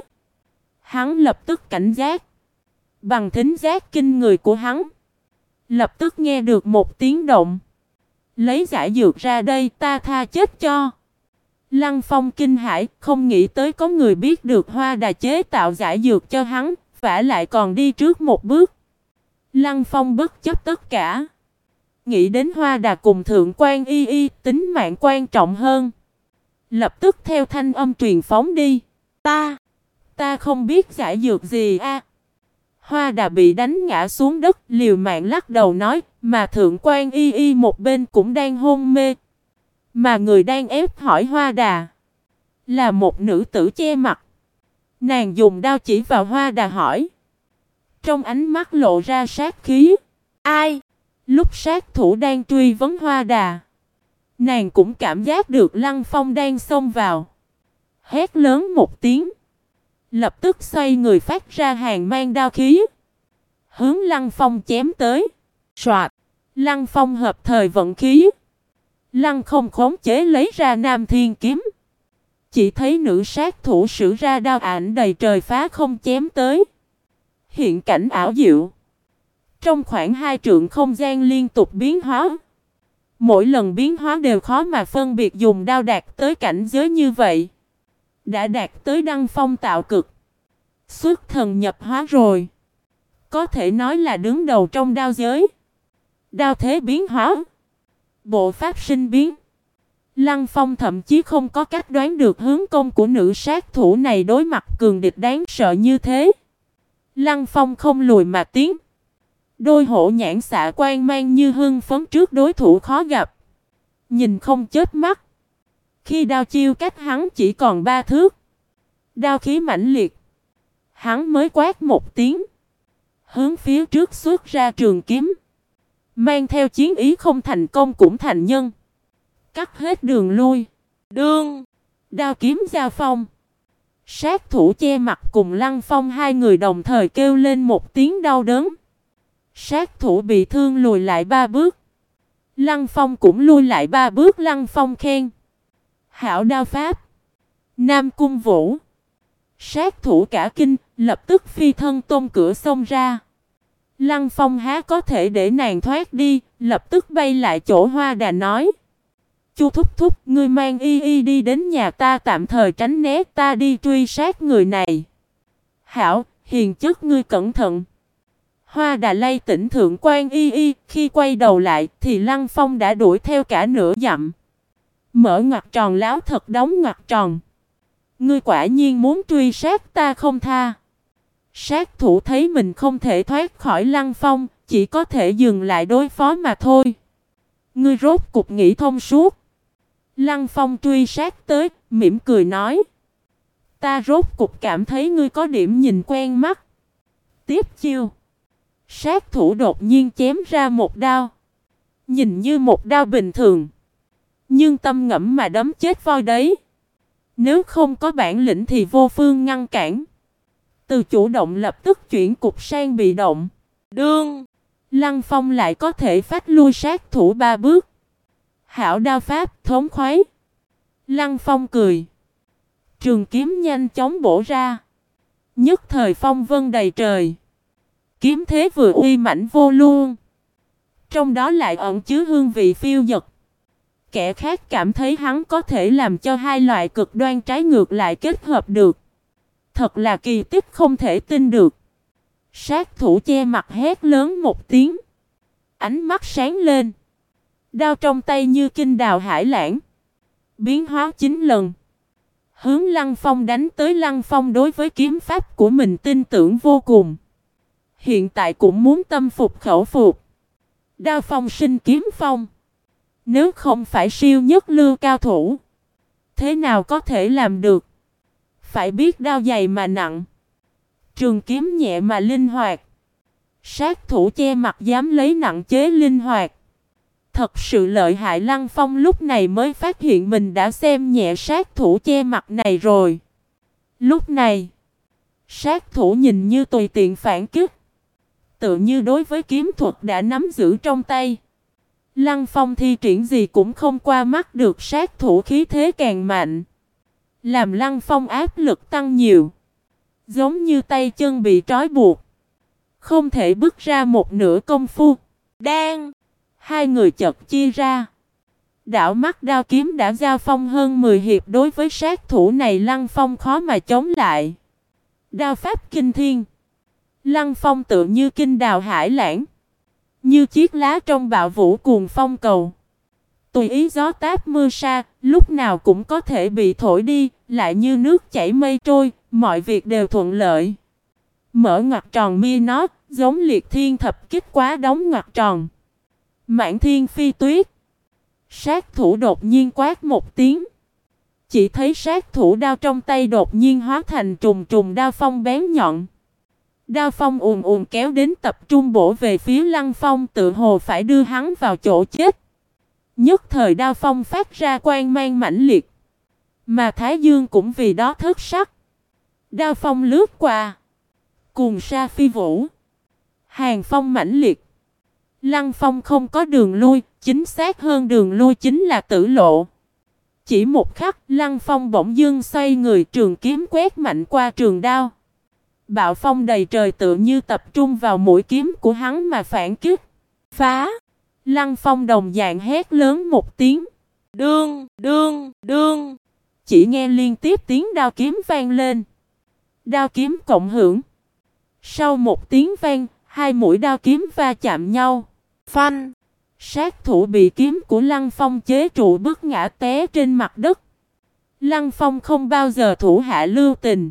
Hắn lập tức cảnh giác. Bằng thính giác kinh người của hắn, lập tức nghe được một tiếng động. "Lấy giải dược ra đây, ta tha chết cho." Lăng Phong kinh hãi, không nghĩ tới có người biết được Hoa Đà chế tạo giải dược cho hắn, vả lại còn đi trước một bước. Lăng Phong bất chấp tất cả, nghĩ đến Hoa Đà cùng Thượng quan y y, tính mạng quan trọng hơn. Lập tức theo thanh âm truyền phóng đi: Ta không biết giải dược gì a." Hoa Đà bị đánh ngã xuống đất, liều mạng lắc đầu nói, mà Thượng quan y y một bên cũng đang hôn mê. Mà người đang ép hỏi Hoa Đà là một nữ tử che mặt. Nàng dùng đao chỉ vào Hoa Đà hỏi, trong ánh mắt lộ ra sát khí: "Ai?" Lúc sát thủ đang truy vấn Hoa Đà, nàng cũng cảm giác được Lăng Phong đang xông vào. Hét lớn một tiếng, lập tức xoay người phát ra hàng mang đao khí, hướng Lăng Phong chém tới. Soạt! Lăng Phong hợp thời vận khí, lăng không khống chế lấy ra Nam Thiên kiếm. Chỉ thấy nữ sát thủ sử ra đao ảnh đầy trời phá không chém tới. Hiện cảnh ảo diệu. Trong khoảng 2 trượng không gian liên tục biến hóa. Mỗi lần biến hóa đều khó mà phân biệt, dùng đao đạt tới cảnh giới như vậy đã đạt tới đăng phong tạo cực, xuất thần nhập hóa rồi. Có thể nói là đứng đầu trong đao giới. Đao thế biến hóa, bộ pháp sinh biến. Lăng Phong thậm chí không có cách đoán được hướng công của nữ sát thủ này đối mặt cường địch đáng sợ như thế. Lăng Phong không lùi mà tiến. Đôi hổ nhãn xạ quang mang như hưng phấn trước đối thủ khó gặp. Nhìn không chớp mắt. Khi đao chiêu cách hắn chỉ còn 3 thước, Đao khí mãnh liệt. Hắn mới quát một tiếng, hướng phía trước xuất ra trường kiếm, mang theo chiến ý không thành công cũng thành nhân, cắt hết đường lui. Đương, đao kiếm giao phong. Sát thủ che mặt cùng Lăng Phong hai người đồng thời kêu lên một tiếng đau đớn. Sát thủ bị thương lùi lại 3 bước. Lăng Phong cũng lui lại 3 bước. Lăng Phong khen: hảo đao pháp, Nam Cung Vũ. Sát thủ cả kinh, lập tức phi thân tôn cửa xông ra. Lăng Phong há có thể để nàng thoát đi, lập tức bay lại chỗ Hoa Đà nói: Chu thúc thúc, ngươi mang y y đi đến nhà ta tạm thời tránh né, ta đi truy sát người này. Hảo, hiền chất ngươi cẩn thận. Hoa Đà lay tỉnh thượng quan y y, khi quay đầu lại thì Lăng Phong đã đuổi theo cả nửa dặm. Mở ngoặc tròn láo thật đóng ngoặc tròn. Ngươi quả nhiên muốn truy sát ta không tha. Sát thủ thấy mình không thể thoát khỏi Lăng Phong, chỉ có thể dừng lại đối phó mà thôi. Ngươi rốt cục nghĩ thông suốt. Lăng Phong truy sát tới, mỉm cười nói: ta rốt cục cảm thấy ngươi có điểm nhìn quen mắt. Tiếp chiêu. Sát thủ đột nhiên chém ra một đao. Nhìn như một đao bình thường, nhưng tâm ngẫm mà đấm chết voi đấy. Nếu không có bản lĩnh thì vô phương ngăn cản. Từ chủ động lập tức chuyển cục sang bị động. Đương, Lăng Phong lại có thể phách lui sát thủ 3 bước. Hảo đao pháp, thống khoái. Lăng Phong cười. Trường kiếm nhanh chóng bổ ra. Nhất thời phong vân đầy trời. Kiếm thế vừa uy mãnh vô luôn. Trong đó lại ẩn chứa hương vị phiêu dật. Kẻ khác cảm thấy hắn có thể làm cho hai loại cực đoan trái ngược lại kết hợp được. Thật là kỳ tích không thể tin được. Sát thủ che mặt hét lớn một tiếng. Ánh mắt sáng lên. Đao trong tay như kinh đào hải lãng. Biến hóa 9 lần. Hướng Lăng Phong đánh tới. Lăng Phong đối với kiếm pháp của mình tin tưởng vô cùng. Hiện tại cũng muốn tâm phục khẩu phục. Đao phong sinh kiếm phong. Nếu không phải siêu nhất lưu cao thủ, thế nào có thể làm được? Phải biết đao dày mà nặng, trường kiếm nhẹ mà linh hoạt. Sát thủ che mặt dám lấy nặng chế linh hoạt. Thật sự lợi hại. Lăng Phong lúc này mới phát hiện mình đã xem nhẹ sát thủ che mặt này rồi. Lúc này, sát thủ nhìn như tùy tiện phản kích, tự như đối với kiếm thuật đã nắm giữ trong tay. Lăng Phong thi triển gì cũng không qua mắt được. Sát thủ khí thế càng mạnh, làm Lăng Phong áp lực tăng nhiều. Giống như tay chân bị trói buộc, không thể bước ra một nửa công phu. Đang, hai người chợt chia ra. Đảo mắt đao kiếm đã giao phong hơn 10 hiệp. Đối với sát thủ này Lăng Phong khó mà chống lại. Đao pháp kinh thiên. Lăng Phong tự như kinh đào hải lãng, như chiếc lá trong bạo vũ cuồng phong cầu. Tùy ý gió táp mưa sa, lúc nào cũng có thể bị thổi đi, lại như nước chảy mây trôi, mọi việc đều thuận lợi. Mở ngoặc tròn mi nó, giống liệt thiên thập kích quá đóng ngoặc tròn. Mãn thiên phi tuyết. Sát thủ đột nhiên quát một tiếng. Chỉ thấy sát thủ đao trong tay đột nhiên hóa thành trùng trùng đao phong bén nhọn. Đao phong ùn ùn kéo đến tập trung bổ về phía Lăng Phong, tự hồ phải đưa hắn vào chỗ chết. Nhất thời đao phong phát ra quang mang mãnh liệt, mà Thái Dương cũng vì đó thất sắc. Đao phong lướt qua, cuồng sa phi vũ, hàng phong mãnh liệt. Lăng Phong không có đường lui, chính xác hơn đường lui chính là tử lộ. Chỉ một khắc, Lăng Phong bỗng dưng xoay người, trường kiếm quét mạnh qua trường đao. Bạo phong đầy trời tự như tập trung vào mũi kiếm của hắn mà phản kích. Phá! Lăng Phong đồng dạng hét lớn một tiếng. Đương, đương, đương. Chỉ nghe liên tiếp tiếng đao kiếm vang lên. Đao kiếm cộng hưởng. Sau một tiếng vang, hai mũi đao kiếm va chạm nhau. Phanh! Sát thủ bị kiếm của Lăng Phong chế trụ bước ngã té trên mặt đất. Lăng Phong không bao giờ thủ hạ lưu tình.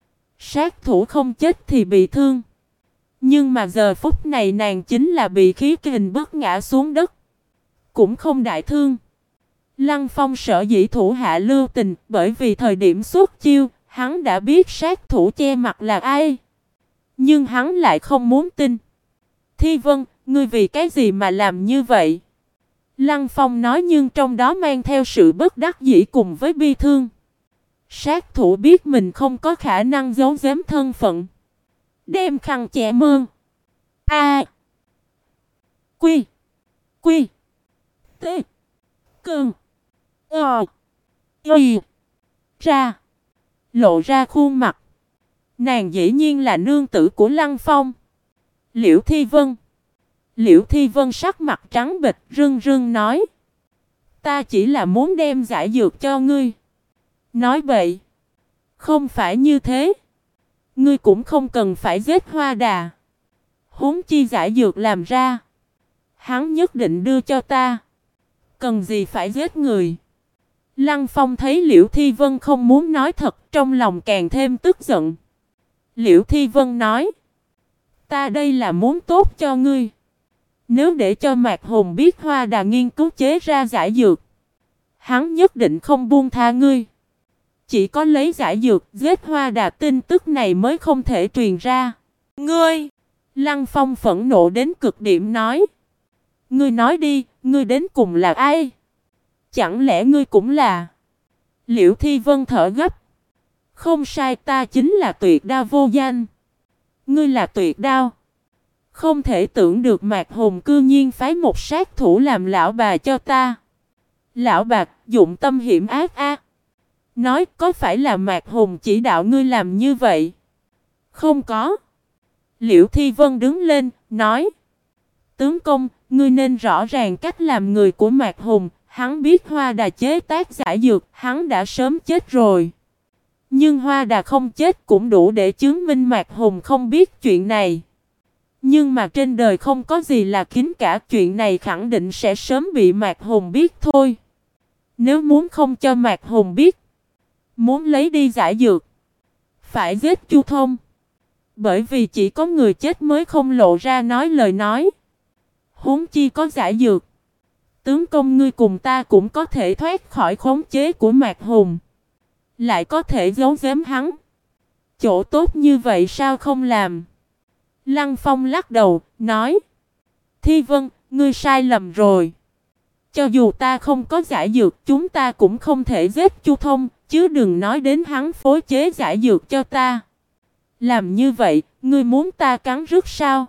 Sát thủ không chết thì bị thương. Nhưng mà giờ phút này nàng chính là bị khí kình bước ngã xuống đất, cũng không đại thương. Lăng Phong sợ dĩ thủ hạ lưu tình, bởi vì thời điểm xuất chiêu, Hắn đã biết sát thủ che mặt là ai, nhưng hắn lại không muốn tin. Thi Vân, ngươi vì cái gì mà làm như vậy? Lăng Phong nói nhưng trong đó mang theo sự bất đắc dĩ cùng với bi thương. Sát thủ biết mình không có khả năng giấu giếm thân phận, đem khăn che mơn. A. Quy. Quy. T. Cơn. Y. Ra. Lộ ra khuôn mặt. Nàng dĩ nhiên là nương tử của Lăng Phong. Liễu Thi Vân. Liễu Thi Vân sắc mặt trắng bệch rưng rưng nói. Ta chỉ là muốn đem giải dược cho ngươi. Nói vậy. Không phải như thế. Ngươi cũng không cần phải giết Hoa Đà. Huống chi giải dược làm ra. Hắn nhất định đưa cho ta. Cần gì phải giết người. Lăng Phong thấy Liễu Thi Vân không muốn nói thật, trong lòng càng thêm tức giận. Liễu Thi Vân nói. Ta đây là muốn tốt cho ngươi. Nếu để cho Mạc Hùng biết Hoa Đà nghiên cứu chế ra giải dược, hắn nhất định không buông tha ngươi. Chỉ có lấy giải dược giết Hoa Đà tin tức này mới không thể truyền ra. Ngươi! Lăng Phong phẫn nộ đến cực điểm nói. Ngươi nói đi, ngươi đến cùng là ai? Chẳng lẽ ngươi cũng là? Liễu Thi Vân thở gấp. Không sai, ta chính là Tuyệt Đao vô danh. Ngươi là Tuyệt Đao. Không thể tưởng được Mạc Hùng cư nhiên phái một sát thủ làm lão bà cho ta. Lão bà, dụng tâm hiểm ác a. Nói có phải là Mạc Hùng chỉ đạo ngươi làm như vậy? Không có. Liễu Thi Vân đứng lên, nói. Tướng công, ngươi nên rõ ràng cách làm người của Mạc Hùng. Hắn biết Hoa Đà chế tác giải dược, hắn đã sớm chết rồi. Nhưng Hoa Đà không chết cũng đủ để chứng minh Mạc Hùng không biết chuyện này. Nhưng mà trên đời không có gì là kín cả, chuyện này khẳng định sẽ sớm bị Mạc Hùng biết thôi. Nếu muốn không cho Mạc Hùng biết, muốn lấy đi giải dược, phải giết Chu Thông. Bởi vì chỉ có người chết mới không lộ ra nói lời nói. Huống chi có giải dược. Tướng công ngươi cùng ta cũng có thể thoát khỏi khống chế của Mạc Hùng. Lại có thể giấu giếm hắn. Chỗ tốt như vậy sao không làm? Lăng Phong lắc đầu, nói. Thi Vân, ngươi sai lầm rồi. Cho dù ta không có giải dược, chúng ta cũng không thể giết Chu Thông, chứ đừng nói đến hắn phối chế giải dược cho ta. Làm như vậy, ngươi muốn ta cắn rứt sao?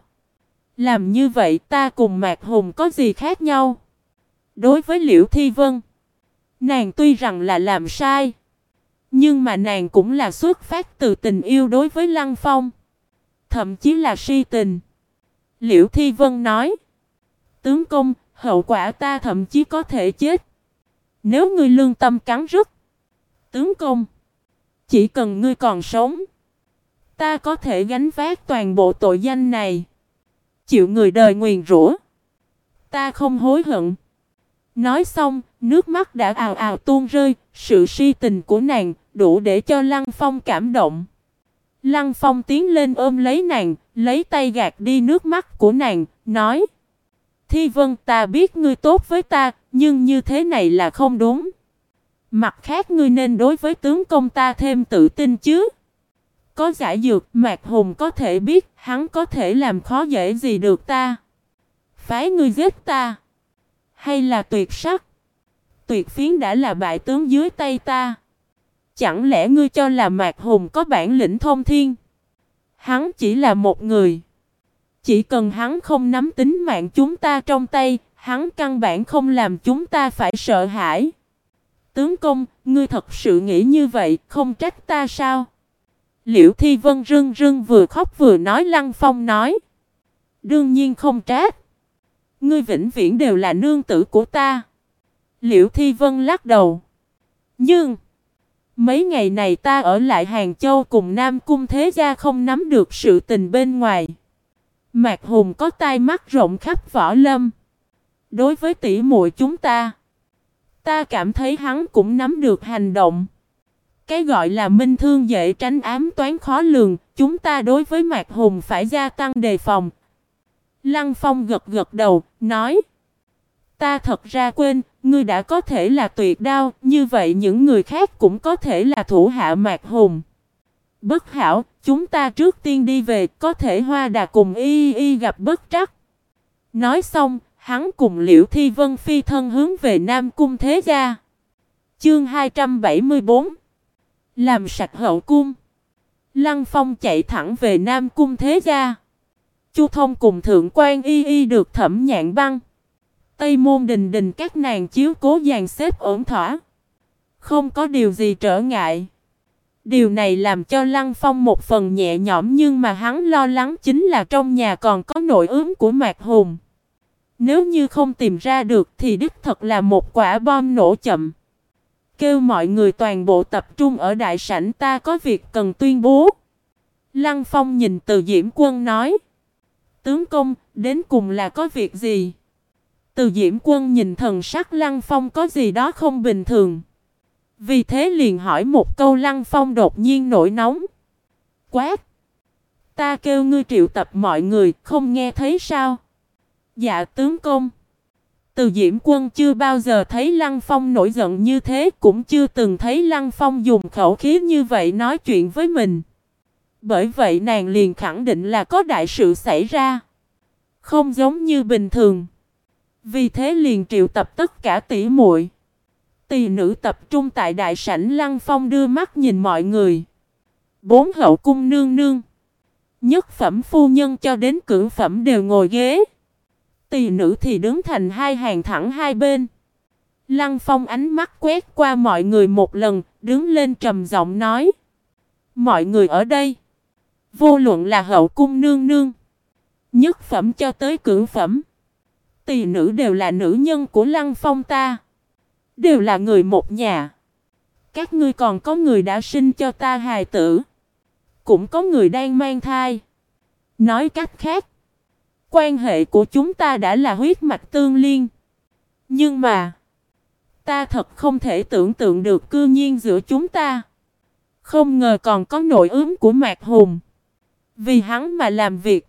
Làm như vậy ta cùng Mạc Hùng có gì khác nhau? Đối với Liễu Thi Vân, nàng tuy rằng là làm sai, nhưng mà nàng cũng là xuất phát từ tình yêu đối với Lăng Phong. Thậm chí là si tình. Liễu Thi Vân nói. Tướng công, hậu quả ta thậm chí có thể chết. Nếu ngươi lương tâm cắn rứt. Tướng công, chỉ cần ngươi còn sống, ta có thể gánh vác toàn bộ tội danh này. Chịu người đời nguyền rủa. Ta không hối hận. Nói xong, nước mắt đã ào ào tuôn rơi. Sự si tình của nàng đủ để cho Lăng Phong cảm động. Lăng Phong tiến lên ôm lấy nàng, lấy tay gạt đi nước mắt của nàng, nói. Thi Vân, ta biết ngươi tốt với ta, nhưng như thế này là không đúng. Mặt khác ngươi nên đối với tướng công ta thêm tự tin chứ. Có giải dược, Mạc Hùng có thể biết, hắn có thể làm khó dễ gì được ta. Phái ngươi giết ta. Hay là Tuyệt Sắc, Tuyệt Phiến đã là bại tướng dưới tay ta. Chẳng lẽ ngươi cho là Mạc Hùng có bản lĩnh thông thiên? Hắn chỉ là một người. Chỉ cần hắn không nắm tính mạng chúng ta trong tay, hắn căn bản không làm chúng ta phải sợ hãi. Tướng công, ngươi thật sự nghĩ như vậy, không trách ta sao? Liễu Thi Vân rưng rưng vừa khóc vừa nói. Lăng Phong nói. Đương nhiên không trách. Ngươi vĩnh viễn đều là nương tử của ta. Liễu Thi Vân lắc đầu. Nhưng mấy ngày này ta ở lại Hàng Châu cùng Nam Cung Thế Gia không nắm được sự tình bên ngoài. Mạc Hùng có tai mắt rộng khắp võ lâm. Đối với tỷ muội chúng ta, ta cảm thấy hắn cũng nắm được hành động. Cái gọi là minh thương dễ tránh ám toán khó lường, chúng ta đối với Mạc Hùng phải gia tăng đề phòng. Lăng Phong gật gật đầu, nói. Ta thật ra quên, ngươi đã có thể là Tuyệt Đao, như vậy những người khác cũng có thể là thủ hạ Mạc Hùng. Bất hảo, chúng ta trước tiên đi về, có thể Hoa Đà cùng y gặp bất trắc. Nói xong, hắn cùng Liễu Thi Vân phi thân hướng về Nam Cung Thế Gia. Chương 274 làm sạch hậu cung. Lăng Phong chạy thẳng về Nam Cung Thế Gia. Chu Thông cùng Thượng quan y được Thẩm Nhạn Băng, Tây Môn Đình Đình các nàng chiếu cố dàn xếp ổn thỏa. Không có điều gì trở ngại. Điều này làm cho Lăng Phong một phần nhẹ nhõm, nhưng mà hắn lo lắng chính là trong nhà còn có nội ứng của Mạc Hùng. Nếu như không tìm ra được thì đích thật là một quả bom nổ chậm. Kêu mọi người toàn bộ tập trung ở đại sảnh, ta có việc cần tuyên bố. Lăng Phong nhìn Từ Diễm Quân nói. Tướng công, đến cùng là có việc gì? Từ Diễm Quân nhìn thần sắc Lăng Phong có gì đó không bình thường. Vì thế liền hỏi một câu. Lăng Phong đột nhiên nổi nóng. Quát! Ta kêu ngươi triệu tập mọi người, không nghe thấy sao? Dạ tướng công. Từ Diễm Quân chưa bao giờ thấy Lăng Phong nổi giận như thế, cũng chưa từng thấy Lăng Phong dùng khẩu khí như vậy nói chuyện với mình. Bởi vậy nàng liền khẳng định là có đại sự xảy ra, không giống như bình thường. Vì thế liền triệu tập tất cả tỷ muội, tỳ nữ tập trung tại đại sảnh. Lăng Phong đưa mắt nhìn mọi người. 4 hậu cung nương nương, nhất phẩm phu nhân cho đến cửu phẩm đều ngồi ghế. Tỳ nữ thì đứng thành hai hàng thẳng hai bên. Lăng Phong ánh mắt quét qua mọi người một lần, đứng lên trầm giọng nói. Mọi người ở đây, vô luận là hậu cung nương nương, nhất phẩm cho tới cửu phẩm, tỳ nữ đều là nữ nhân của Lăng Phong ta, đều là người một nhà. Các ngươi còn có người đã sinh cho ta hài tử, cũng có người đang mang thai. Nói cách khác, quan hệ của chúng ta đã là huyết mạch tương liên. Nhưng mà ta thật không thể tưởng tượng được cư nhiên giữa chúng ta không ngờ còn có nội ứng của Mạc Hùng. Vì hắn mà làm việc.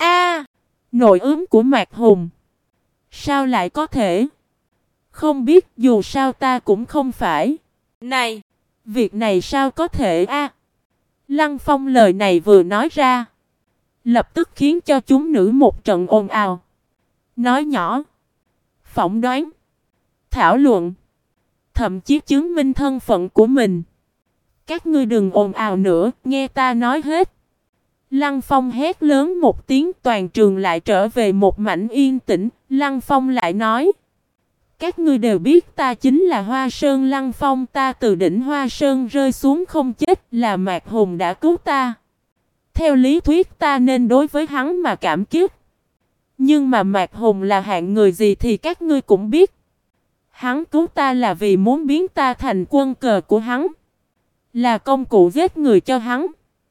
Nội ứng của Mạc Hùng? Sao lại có thể? Không biết, dù sao ta cũng không phải. Này, việc này sao có thể Lăng Phong lời này vừa nói ra, lập tức khiến cho chúng nữ một trận ồn ào. Nói nhỏ, phỏng đoán, thảo luận, thậm chí chứng minh thân phận của mình. Các ngươi đừng ồn ào nữa, nghe ta nói hết. Lăng Phong hét lớn một tiếng, toàn trường lại trở về một mảnh yên tĩnh. Lăng Phong lại nói. Các ngươi đều biết ta chính là Hoa Sơn Lăng Phong, ta từ đỉnh Hoa Sơn rơi xuống không chết, là Mạc Hùng đã cứu ta. Theo lý thuyết ta nên đối với hắn mà cảm kích. Nhưng mà Mạc Hùng là hạng người gì thì các ngươi cũng biết. Hắn cứu ta là vì muốn biến ta thành quân cờ của hắn, là công cụ giết người cho hắn.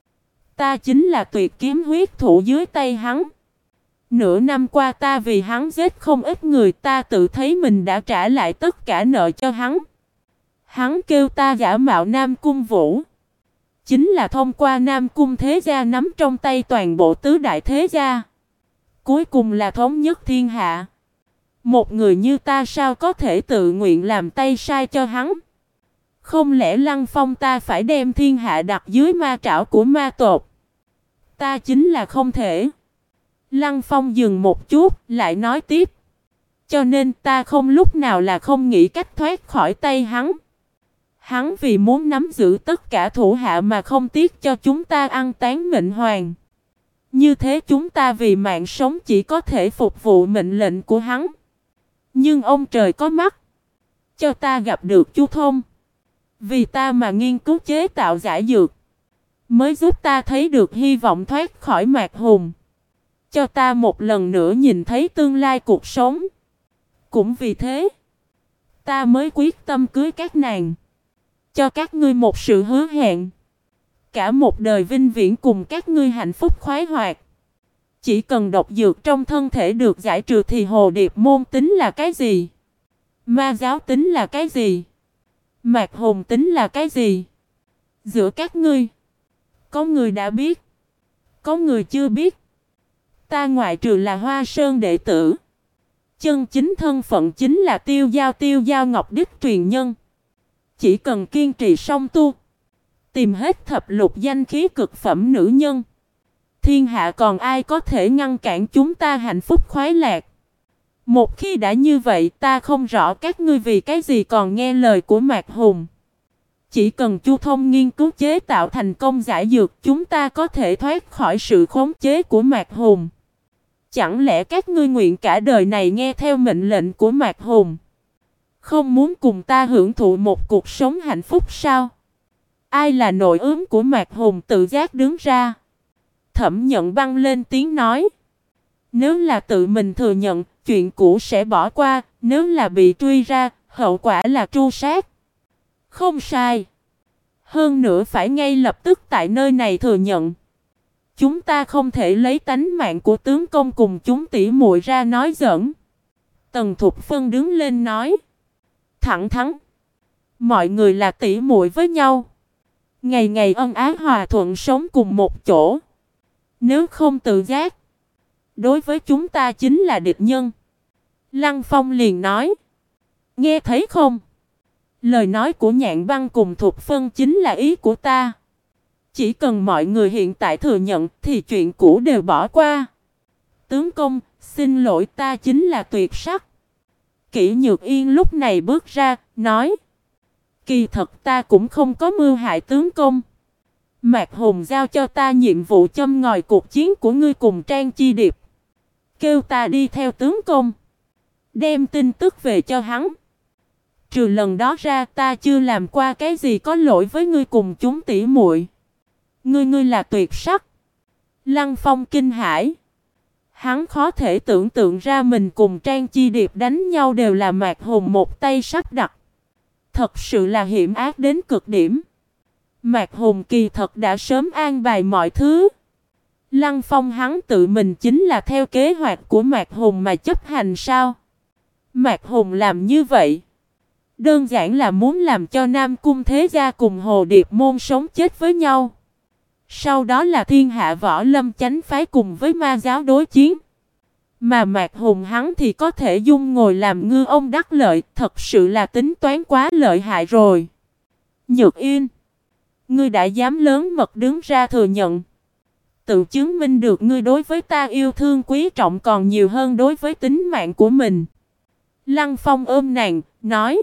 Ta chính là tuyệt kiếm huyết thủ dưới tay hắn. Nửa năm qua ta vì hắn giết không ít người, ta tự thấy mình đã trả lại tất cả nợ cho hắn. Hắn kêu ta giả mạo Nam Cung Vũ, chính là thông qua Nam Cung Thế Gia nắm trong tay toàn bộ tứ đại thế gia, cuối cùng là thống nhất thiên hạ. Một người như ta sao có thể tự nguyện làm tay sai cho hắn? Không lẽ Lăng Phong ta phải đem thiên hạ đặt dưới ma trảo của ma tộc? Ta chính là không thể. Lăng Phong dừng một chút, lại nói tiếp. Cho nên ta không lúc nào là không nghĩ cách thoát khỏi tay hắn. Hắn vì muốn nắm giữ tất cả thủ hạ mà không tiếc cho chúng ta ăn tán mệnh hoàng. Như thế chúng ta vì mạng sống chỉ có thể phục vụ mệnh lệnh của hắn. Nhưng ông trời có mắt, cho ta gặp được Chu Thông. Vì ta mà nghiên cứu chế tạo giải dược, mới giúp ta thấy được hy vọng thoát khỏi Mạc Hùng, cho ta một lần nữa nhìn thấy tương lai cuộc sống. Cũng vì thế, ta mới quyết tâm cưới các nàng, cho các ngươi một sự hứa hẹn, cả một đời vinh viễn cùng các ngươi hạnh phúc khoái hoạt. Chỉ cần độc dược trong thân thể được giải trừ thì Hồ Điệp môn tính là cái gì? Ma giáo tính là cái gì? Mạc Hùng tính là cái gì? Giữa các ngươi, có người đã biết, có người chưa biết. Ta ngoại trừ là Hoa Sơn đệ tử, chân chính thân phận chính là Tiêu Giao Ngọc Đích truyền nhân. Chỉ cần kiên trì song tu, Tìm hết thập lục danh khí cực phẩm nữ nhân. Thiên hạ còn ai có thể ngăn cản chúng ta hạnh phúc khoái lạc. Một khi đã như vậy, ta không rõ các ngươi vì cái gì còn nghe lời của Mạc Hùng. Chỉ cần Chu Thông nghiên cứu chế tạo thành công giải dược, chúng ta có thể thoát khỏi sự khống chế của Mạc Hùng. Chẳng lẽ các ngươi nguyện cả đời này nghe theo mệnh lệnh của Mạc Hùng? Không muốn cùng ta hưởng thụ một cuộc sống hạnh phúc sao? Ai là nội ứng của Mạc Hùng tự giác đứng ra. Thẩm Nhận Băng lên tiếng nói. Nếu là tự mình thừa nhận, chuyện cũ sẽ bỏ qua. Nếu là bị truy ra, hậu quả là tru sát. Không sai. Hơn nữa phải ngay lập tức tại nơi này thừa nhận. Chúng ta không thể lấy tánh mạng của tướng công cùng chúng tỉ muội ra nói giỡn. Tần Thục Phân đứng lên nói. Thẳng thắn. Mọi người là tỉ muội với nhau. Ngày ngày ân ái hòa thuận sống cùng một chỗ. Nếu không tự giác, đối với chúng ta chính là địch nhân. Lăng Phong liền nói. Nghe thấy không? Lời nói của Nhạn Băng cùng Thục Phân chính là ý của ta. Chỉ cần mọi người hiện tại thừa nhận thì chuyện cũ đều bỏ qua. Tướng công, xin lỗi, ta chính là Tuyệt Sắc. Kỷ Nhược Yên lúc này bước ra, nói. Kỳ thật ta cũng không có mưu hại tướng công. Mạc Hùng giao cho ta nhiệm vụ châm ngòi cuộc chiến của ngươi cùng Trang Chi Điệp. Kêu ta đi theo tướng công, đem tin tức về cho hắn. Trừ lần đó ra, ta chưa làm qua cái gì có lỗi với ngươi cùng chúng tỉ muội. Ngươi là Tuyệt Sắc. Lăng Phong kinh hãi. Hắn khó thể tưởng tượng ra mình cùng Trang Chi Điệp đánh nhau đều là Mạc Hùng một tay sắp đặt. Thật sự là hiểm ác đến cực điểm. Mạc Hùng kỳ thật đã sớm an bài mọi thứ. Lăng Phong hắn tự mình chính là theo kế hoạch của Mạc Hùng mà chấp hành sao? Mạc Hùng làm như vậy đơn giản là muốn làm cho Nam Cung Thế Gia cùng Hồ Điệp Môn sống chết với nhau. Sau đó là thiên hạ võ lâm chánh phái cùng với ma giáo đối chiến. Mà Mạc Hùng hắn thì có thể dung ngồi làm ngư ông đắc lợi, thật sự là tính toán quá lợi hại rồi. Nhược Yên, ngươi đã dám lớn mật đứng ra thừa nhận. Tự chứng minh được ngươi đối với ta yêu thương quý trọng còn nhiều hơn đối với tính mạng của mình. Lăng Phong ôm nàng, nói.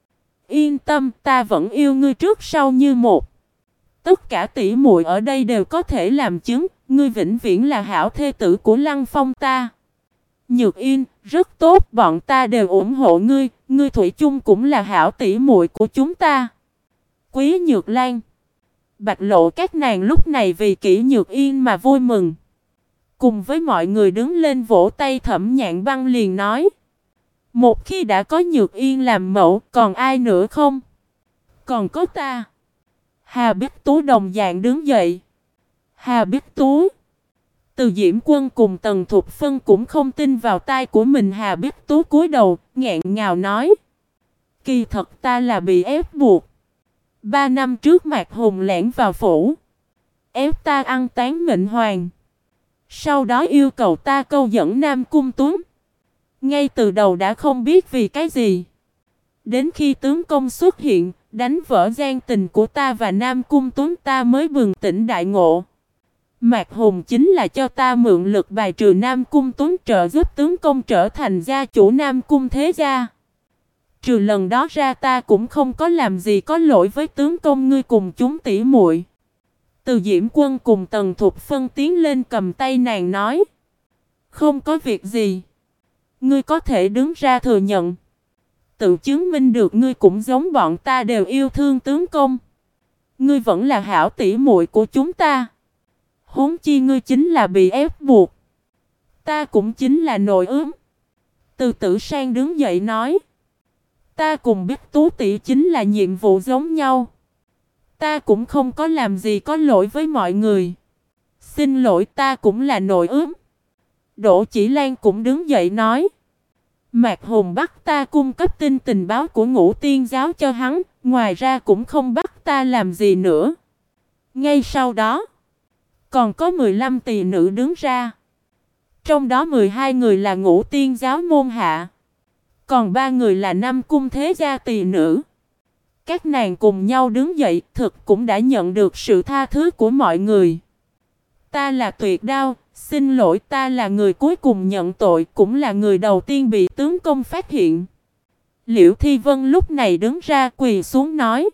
Yên tâm, ta vẫn yêu ngươi trước sau như một. Tất cả tỷ muội ở đây đều có thể làm chứng, ngươi vĩnh viễn là hảo thê tử của Lăng Phong ta. Nhược Yên, rất tốt, bọn ta đều ủng hộ ngươi, ngươi thủy chung cũng là hảo tỷ muội của chúng ta. Quý Nhược Lan, Bạch Lộ các nàng lúc này vì Kỷ Nhược Yên mà vui mừng. Cùng với mọi người đứng lên vỗ tay. Thẩm Nhạn Băng liền nói. Một khi đã có Nhược Yên làm mẫu, còn ai nữa không? Còn có ta. Hà Bích Tú đồng dạng đứng dậy. Hà Bích Tú. Từ Diễm Quân cùng Tần Thục Phân cũng không tin vào tai của mình. Hà Bích Tú cúi đầu, nghẹn ngào nói. Kỳ thật ta là bị ép buộc. 3 năm trước Mạc Hùng lẻn vào phủ, ép ta ăn tán mệnh hoàng. Sau đó yêu cầu ta câu dẫn Nam Cung Tuấn. Ngay từ đầu đã không biết vì cái gì. Đến khi tướng công xuất hiện, đánh vỡ gian tình của ta và Nam Cung Tuấn, ta mới bừng tỉnh đại ngộ. Mạc Hùng chính là cho ta mượn lực bài trừ Nam Cung Tuấn, trợ giúp tướng công trở thành gia chủ Nam Cung Thế Gia. Trừ lần đó ra, ta cũng không có làm gì có lỗi với tướng công ngươi cùng chúng tỉ muội. Từ Diễm Quân cùng Tần Thục Phân tiến lên cầm tay nàng nói. Không có việc gì. Ngươi có thể đứng ra thừa nhận. Tự chứng minh được ngươi cũng giống bọn ta đều yêu thương tướng công. Ngươi vẫn là hảo tỷ muội của chúng ta. Huống chi ngươi chính là bị ép buộc. Ta cũng chính là nội ướm. Từ Tử Sang đứng dậy nói. Ta cùng Bích Tú tỷ chính là nhiệm vụ giống nhau. Ta cũng không có làm gì có lỗi với mọi người. Xin lỗi, ta cũng là nội ướm. Đỗ Chỉ Lan cũng đứng dậy nói. Mạc Hùng bắt ta cung cấp tin tình báo của Ngũ Tiên giáo cho hắn, ngoài ra cũng không bắt ta làm gì nữa. Ngay sau đó, còn có 15 tỳ nữ đứng ra. Trong đó 12 người là Ngũ Tiên giáo môn hạ, còn 3 người là Nam Cung Thế Gia tỳ nữ. Các nàng cùng nhau đứng dậy, thực cũng đã nhận được sự tha thứ của mọi người. Ta là Tuyệt Đao, xin lỗi, ta là người cuối cùng nhận tội, cũng là người đầu tiên bị tướng công phát hiện. Liễu Thi Vân lúc này đứng ra quỳ xuống nói.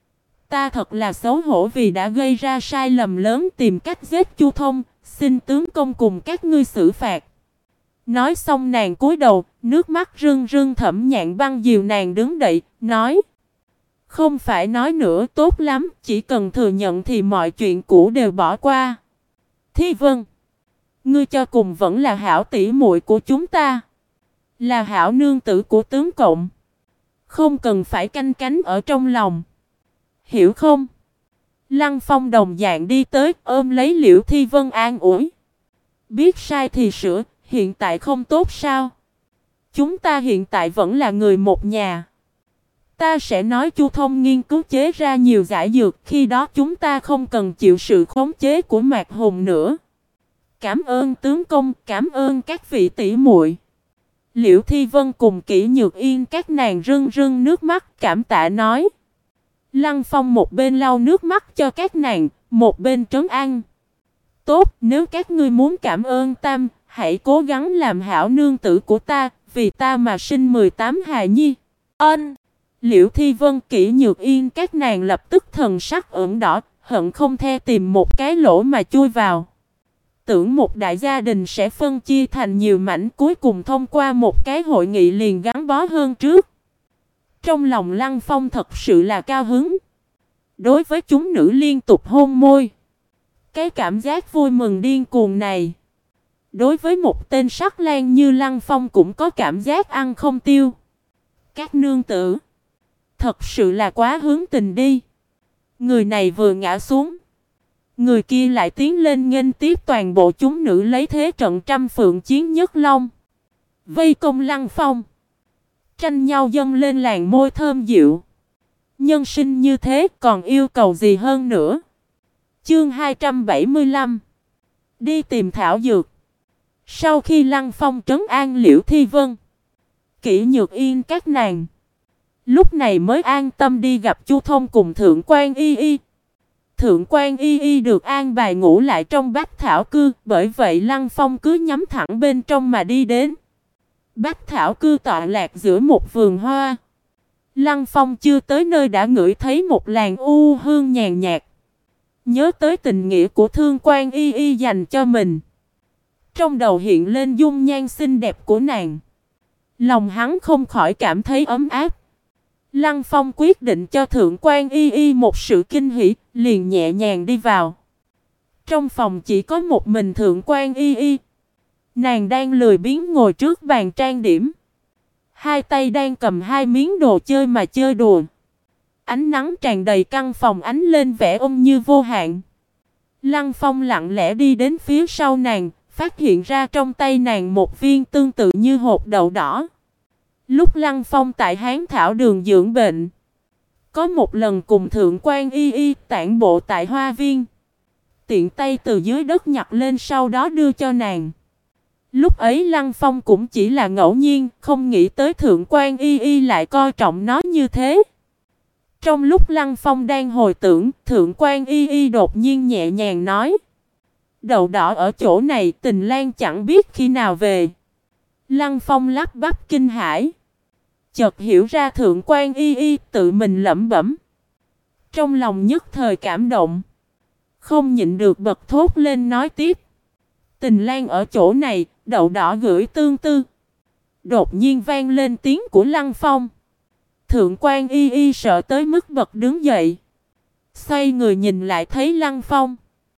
Ta thật là xấu hổ vì đã gây ra sai lầm lớn tìm cách giết Chu Thông, xin tướng công cùng các ngươi xử phạt. Nói xong nàng cúi đầu, nước mắt rưng rưng. Thẩm Nhạn Băng dìu nàng đứng dậy, nói. Không phải nói nữa, tốt lắm, chỉ cần thừa nhận thì mọi chuyện cũ đều bỏ qua. Thi Vân, ngươi cho cùng vẫn là hảo tỷ muội của chúng ta, là hảo nương tử của tướng cộng, không cần phải canh cánh ở trong lòng, hiểu không? Lăng Phong đồng dạng đi tới, ôm lấy Liễu Thi Vân an ủi. Biết sai thì sửa, hiện tại không tốt sao? Chúng ta hiện tại vẫn là người một nhà. Ta sẽ nói Chu Thông nghiên cứu chế ra nhiều giải dược, khi đó chúng ta không cần chịu sự khống chế của Mạc Hùng nữa. Cảm ơn tướng công, cảm ơn các vị tỷ muội. Liễu Thi Vân cùng Kỷ Nhược Yên các nàng rưng rưng nước mắt cảm tạ nói. Lăng Phong một bên lau nước mắt cho các nàng, một bên trấn an. Tốt, nếu các ngươi muốn cảm ơn Tam, hãy cố gắng làm hảo nương tử của ta, vì ta mà sinh 18 hài nhi. Ân. Liễu Thi Vân, Kỷ Nhược Yên các nàng lập tức thần sắc ửng đỏ, hận không thể tìm một cái lỗ mà chui vào. Tưởng một đại gia đình sẽ phân chia thành nhiều mảnh, cuối cùng thông qua một cái hội nghị liền gắn bó hơn trước. Trong lòng Lăng Phong thật sự là cao hứng. Đối với chúng nữ liên tục hôn môi, cái cảm giác vui mừng điên cuồng này, đối với một tên sắc lang như Lăng Phong cũng có cảm giác ăn không tiêu. Các nương tử, thật sự là quá hướng tình đi. Người này vừa ngã xuống, người kia lại tiến lên nghênh tiếp toàn bộ chúng nữ lấy thế trận trăm phượng chiến nhất long. Vây công Lăng Phong, tranh nhau dâng lên làn môi thơm dịu. Nhân sinh như thế còn yêu cầu gì hơn nữa. Chương 275. Đi tìm thảo dược. Sau khi Lăng Phong trấn an Liễu Thi Vân, Kỷ Nhược Yên các nàng, lúc này mới an tâm đi gặp Chu Thông cùng Thượng quan Y Y. Thượng quan Y Y được an bài ngủ lại trong Bách Thảo Cư, bởi vậy Lăng Phong cứ nhắm thẳng bên trong mà đi đến. Bách Thảo Cư tọa lạc giữa một vườn hoa. Lăng Phong chưa tới nơi đã ngửi thấy một làn u hương nhàn nhạt. Nhớ tới tình nghĩa của Thượng quan Y Y dành cho mình, trong đầu hiện lên dung nhan xinh đẹp của nàng. Lòng hắn không khỏi cảm thấy ấm áp. Lăng Phong quyết định cho Thượng quan Y Y một sự kinh hỉ, liền nhẹ nhàng đi vào. Trong phòng chỉ có một mình Thượng quan Y Y. Nàng đang lười biếng ngồi trước bàn trang điểm, hai tay đang cầm hai miếng đồ chơi mà chơi đùa. Ánh nắng tràn đầy căn phòng ánh lên vẻ ôn như vô hạn. Lăng Phong lặng lẽ đi đến phía sau nàng, phát hiện ra trong tay nàng một viên tương tự như hột đậu đỏ. Lúc Lăng Phong tại Hán Thảo Đường dưỡng bệnh, có một lần cùng Thượng quan Y Y tản bộ tại hoa viên, tiện tay từ dưới đất nhặt lên sau đó đưa cho nàng. Lúc ấy Lăng Phong cũng chỉ là ngẫu nhiên, không nghĩ tới Thượng quan Y Y lại coi trọng nó như thế. Trong lúc Lăng Phong đang hồi tưởng, Thượng quan Y Y đột nhiên nhẹ nhàng nói. Đậu đỏ ở chỗ này, Tình Lan chẳng biết khi nào về. Lăng Phong lắp bắp kinh hãi, chợt hiểu ra Thượng quan Y Y tự mình lẩm bẩm. Trong lòng nhất thời cảm động, không nhịn được bật thốt lên nói tiếp. Tình Lan ở chỗ này, đậu đỏ gửi tương tư. Đột nhiên vang lên tiếng của Lăng Phong. Thượng quan Y Y sợ tới mức bật đứng dậy, xoay người nhìn lại thấy Lăng Phong,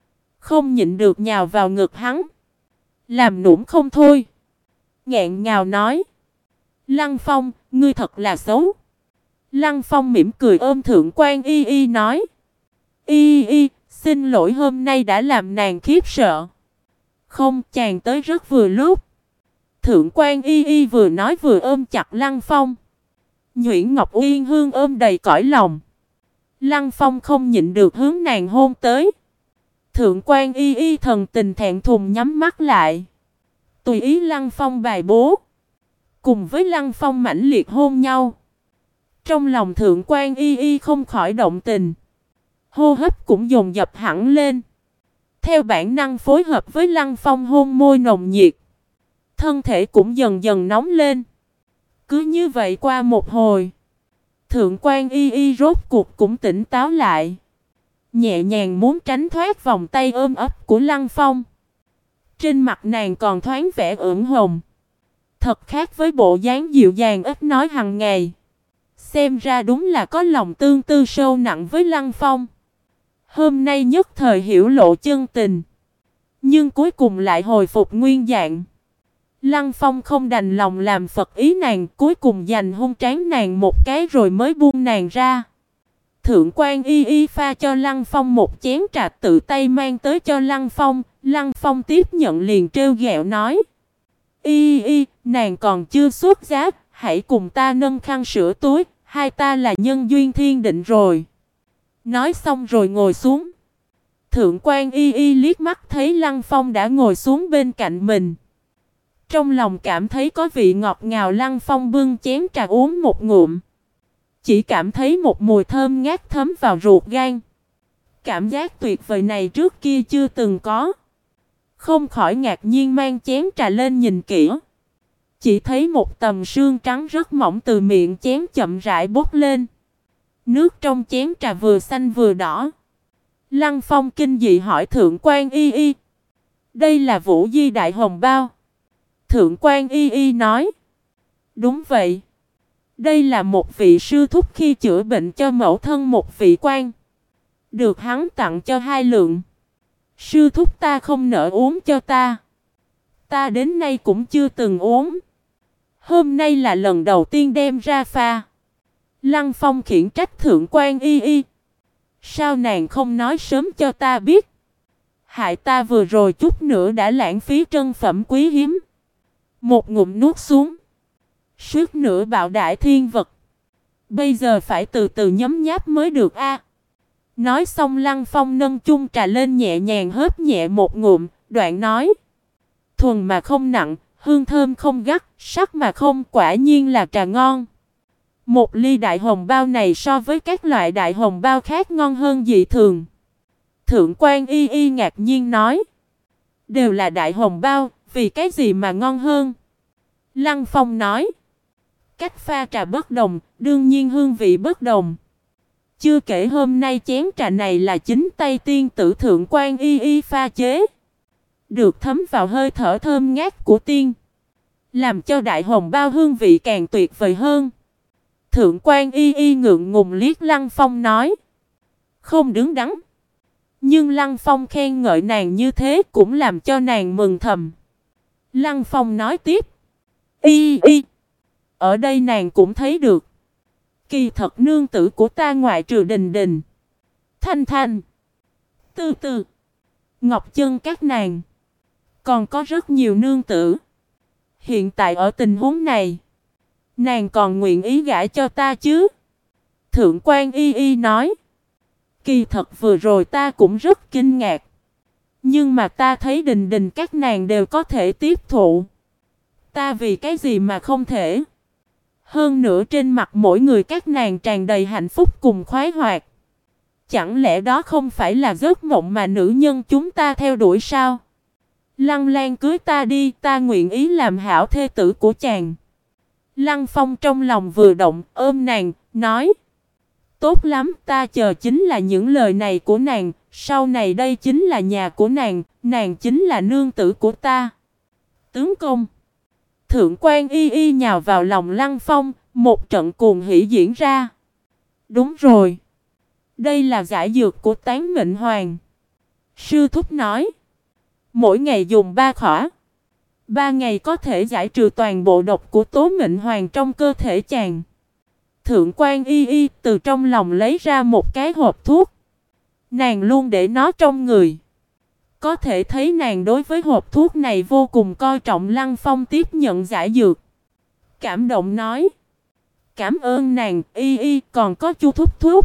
không nhịn được nhào vào ngực hắn, làm nũng không thôi, nghẹn ngào nói. Lăng Phong, ngươi thật là xấu. Lăng Phong mỉm cười ôm Thượng quan Y Y nói. Y Y, xin lỗi hôm nay đã làm nàng khiếp sợ. Không, chàng tới rất vừa lúc. Thượng quan Y Y vừa nói vừa ôm chặt Lăng Phong. Nhuyễn Ngọc Uyên hương ôm đầy cõi lòng. Lăng Phong không nhịn được hướng nàng hôn tới. Thượng quan Y Y thần tình thẹn thùng nhắm mắt lại, tùy ý Lăng Phong bài bố. Cùng với Lăng Phong mãnh liệt hôn nhau. Trong lòng Thượng quan Y Y không khỏi động tình. Hô hấp cũng dồn dập hẳn lên. Theo bản năng phối hợp với Lăng Phong hôn môi nồng nhiệt. Thân thể cũng dần dần nóng lên. Cứ như vậy qua một hồi. Thượng quan Y Y rốt cuộc cũng tỉnh táo lại. Nhẹ nhàng muốn tránh thoát vòng tay ôm ấp của Lăng Phong. Trên mặt nàng còn thoáng vẻ ửng hồng. Thật khác với bộ dáng dịu dàng ít nói hàng ngày. Xem ra đúng là có lòng tương tư sâu nặng với Lăng Phong. Hôm nay nhất thời hiểu lộ chân tình. Nhưng cuối cùng lại hồi phục nguyên dạng. Lăng Phong không đành lòng làm phật ý nàng. Cuối cùng dành hôn trán nàng một cái rồi mới buông nàng ra. Thượng quan Y Y pha cho Lăng Phong một chén trà tự tay mang tới cho Lăng Phong. Lăng Phong tiếp nhận liền trêu ghẹo nói. Y Y, nàng còn chưa xuất giá, hãy cùng ta nâng khăn sữa túi, hai ta là nhân duyên thiên định rồi. Nói xong rồi ngồi xuống. Thượng quan Y Y liếc mắt thấy Lăng Phong đã ngồi xuống bên cạnh mình. Trong lòng cảm thấy có vị ngọt ngào. Lăng Phong bưng chén trà uống một ngụm. Chỉ cảm thấy một mùi thơm ngát thấm vào ruột gan. Cảm giác tuyệt vời này trước kia chưa từng có. Không khỏi ngạc nhiên mang chén trà lên nhìn kỹ. Chỉ thấy một tầm sương trắng rất mỏng từ miệng chén chậm rãi bốc lên. Nước trong chén trà vừa xanh vừa đỏ. Lăng Phong kinh dị hỏi Thượng quan Y Y. Đây là Vũ Di Đại Hồng Bao. Thượng quan Y Y nói. Đúng vậy. Đây là một vị sư thúc khi chữa bệnh cho mẫu thân một vị quan. Được hắn tặng cho 2 lượng. Sư thúc ta không nỡ uống cho ta. Ta đến nay cũng chưa từng uống. Hôm nay là lần đầu tiên đem ra pha. Lăng Phong khiển trách Thượng quan Y Y. Sao nàng không nói sớm cho ta biết? Hại ta vừa rồi chút nữa đã lãng phí trân phẩm quý hiếm. Một ngụm nuốt xuống. Suýt nữa bạo đại thiên vật. Bây giờ phải từ từ nhấm nháp mới được a. Nói xong Lăng Phong nâng chung trà lên nhẹ nhàng hớp nhẹ một ngụm, đoạn nói. Thuần mà không nặng, hương thơm không gắt, sắc mà không, quả nhiên là trà ngon. Một ly đại hồng bao này so với các loại đại hồng bao khác ngon hơn dị thường. Thượng quan Y Y ngạc nhiên nói. Đều là đại hồng bao, vì cái gì mà ngon hơn? Lăng Phong nói. Cách pha trà bất đồng, đương nhiên hương vị bất đồng. Chưa kể hôm nay chén trà này là chính tay tiên tử Thượng quan Y Y pha chế. Được thấm vào hơi thở thơm ngát của tiên. Làm cho đại hồng bao hương vị càng tuyệt vời hơn. Thượng quan Y Y ngượng ngùng liếc Lăng Phong nói. Không đứng đắn. Nhưng Lăng Phong khen ngợi nàng như thế cũng làm cho nàng mừng thầm. Lăng Phong nói tiếp. Y Y. Ở đây nàng cũng thấy được. Kỳ thật nương tử của ta ngoại trừ Đình Đình, Thanh Thanh, Tư Tư, Ngọc Chân các nàng. Còn có rất nhiều nương tử. Hiện tại ở tình huống này, nàng còn nguyện ý gả cho ta chứ? Thượng quan Y Y nói. Kỳ thật vừa rồi ta cũng rất kinh ngạc. Nhưng mà ta thấy Đình Đình các nàng đều có thể tiếp thụ. Ta vì cái gì mà không thể? Hơn nữa trên mặt mỗi người các nàng tràn đầy hạnh phúc cùng khoái hoạt. Chẳng lẽ đó không phải là giấc mộng mà nữ nhân chúng ta theo đuổi sao? Lăng Lan cưới ta đi, ta nguyện ý làm hảo thê tử của chàng. Lăng Phong trong lòng vừa động, ôm nàng, nói. Tốt lắm, ta chờ chính là những lời này của nàng, sau này đây chính là nhà của nàng chính là nương tử của ta. Tướng công. Thượng quan Y Y nhào vào lòng Lăng Phong, một trận cuồng hỉ diễn ra. Đúng rồi. Đây là giải dược của Tán Mệnh Hoàng. Sư thúc nói. Mỗi ngày dùng 3 khỏa. 3 ngày có thể giải trừ toàn bộ độc của Tố Mệnh Hoàng trong cơ thể chàng. Thượng quan Y Y từ trong lòng lấy ra một cái hộp thuốc. Nàng luôn để nó trong người. Có thể thấy nàng đối với hộp thuốc này vô cùng coi trọng. Lăng Phong tiếp nhận giải dược. Cảm động nói. Cảm ơn nàng Y Y, còn có Chu thúc thúc.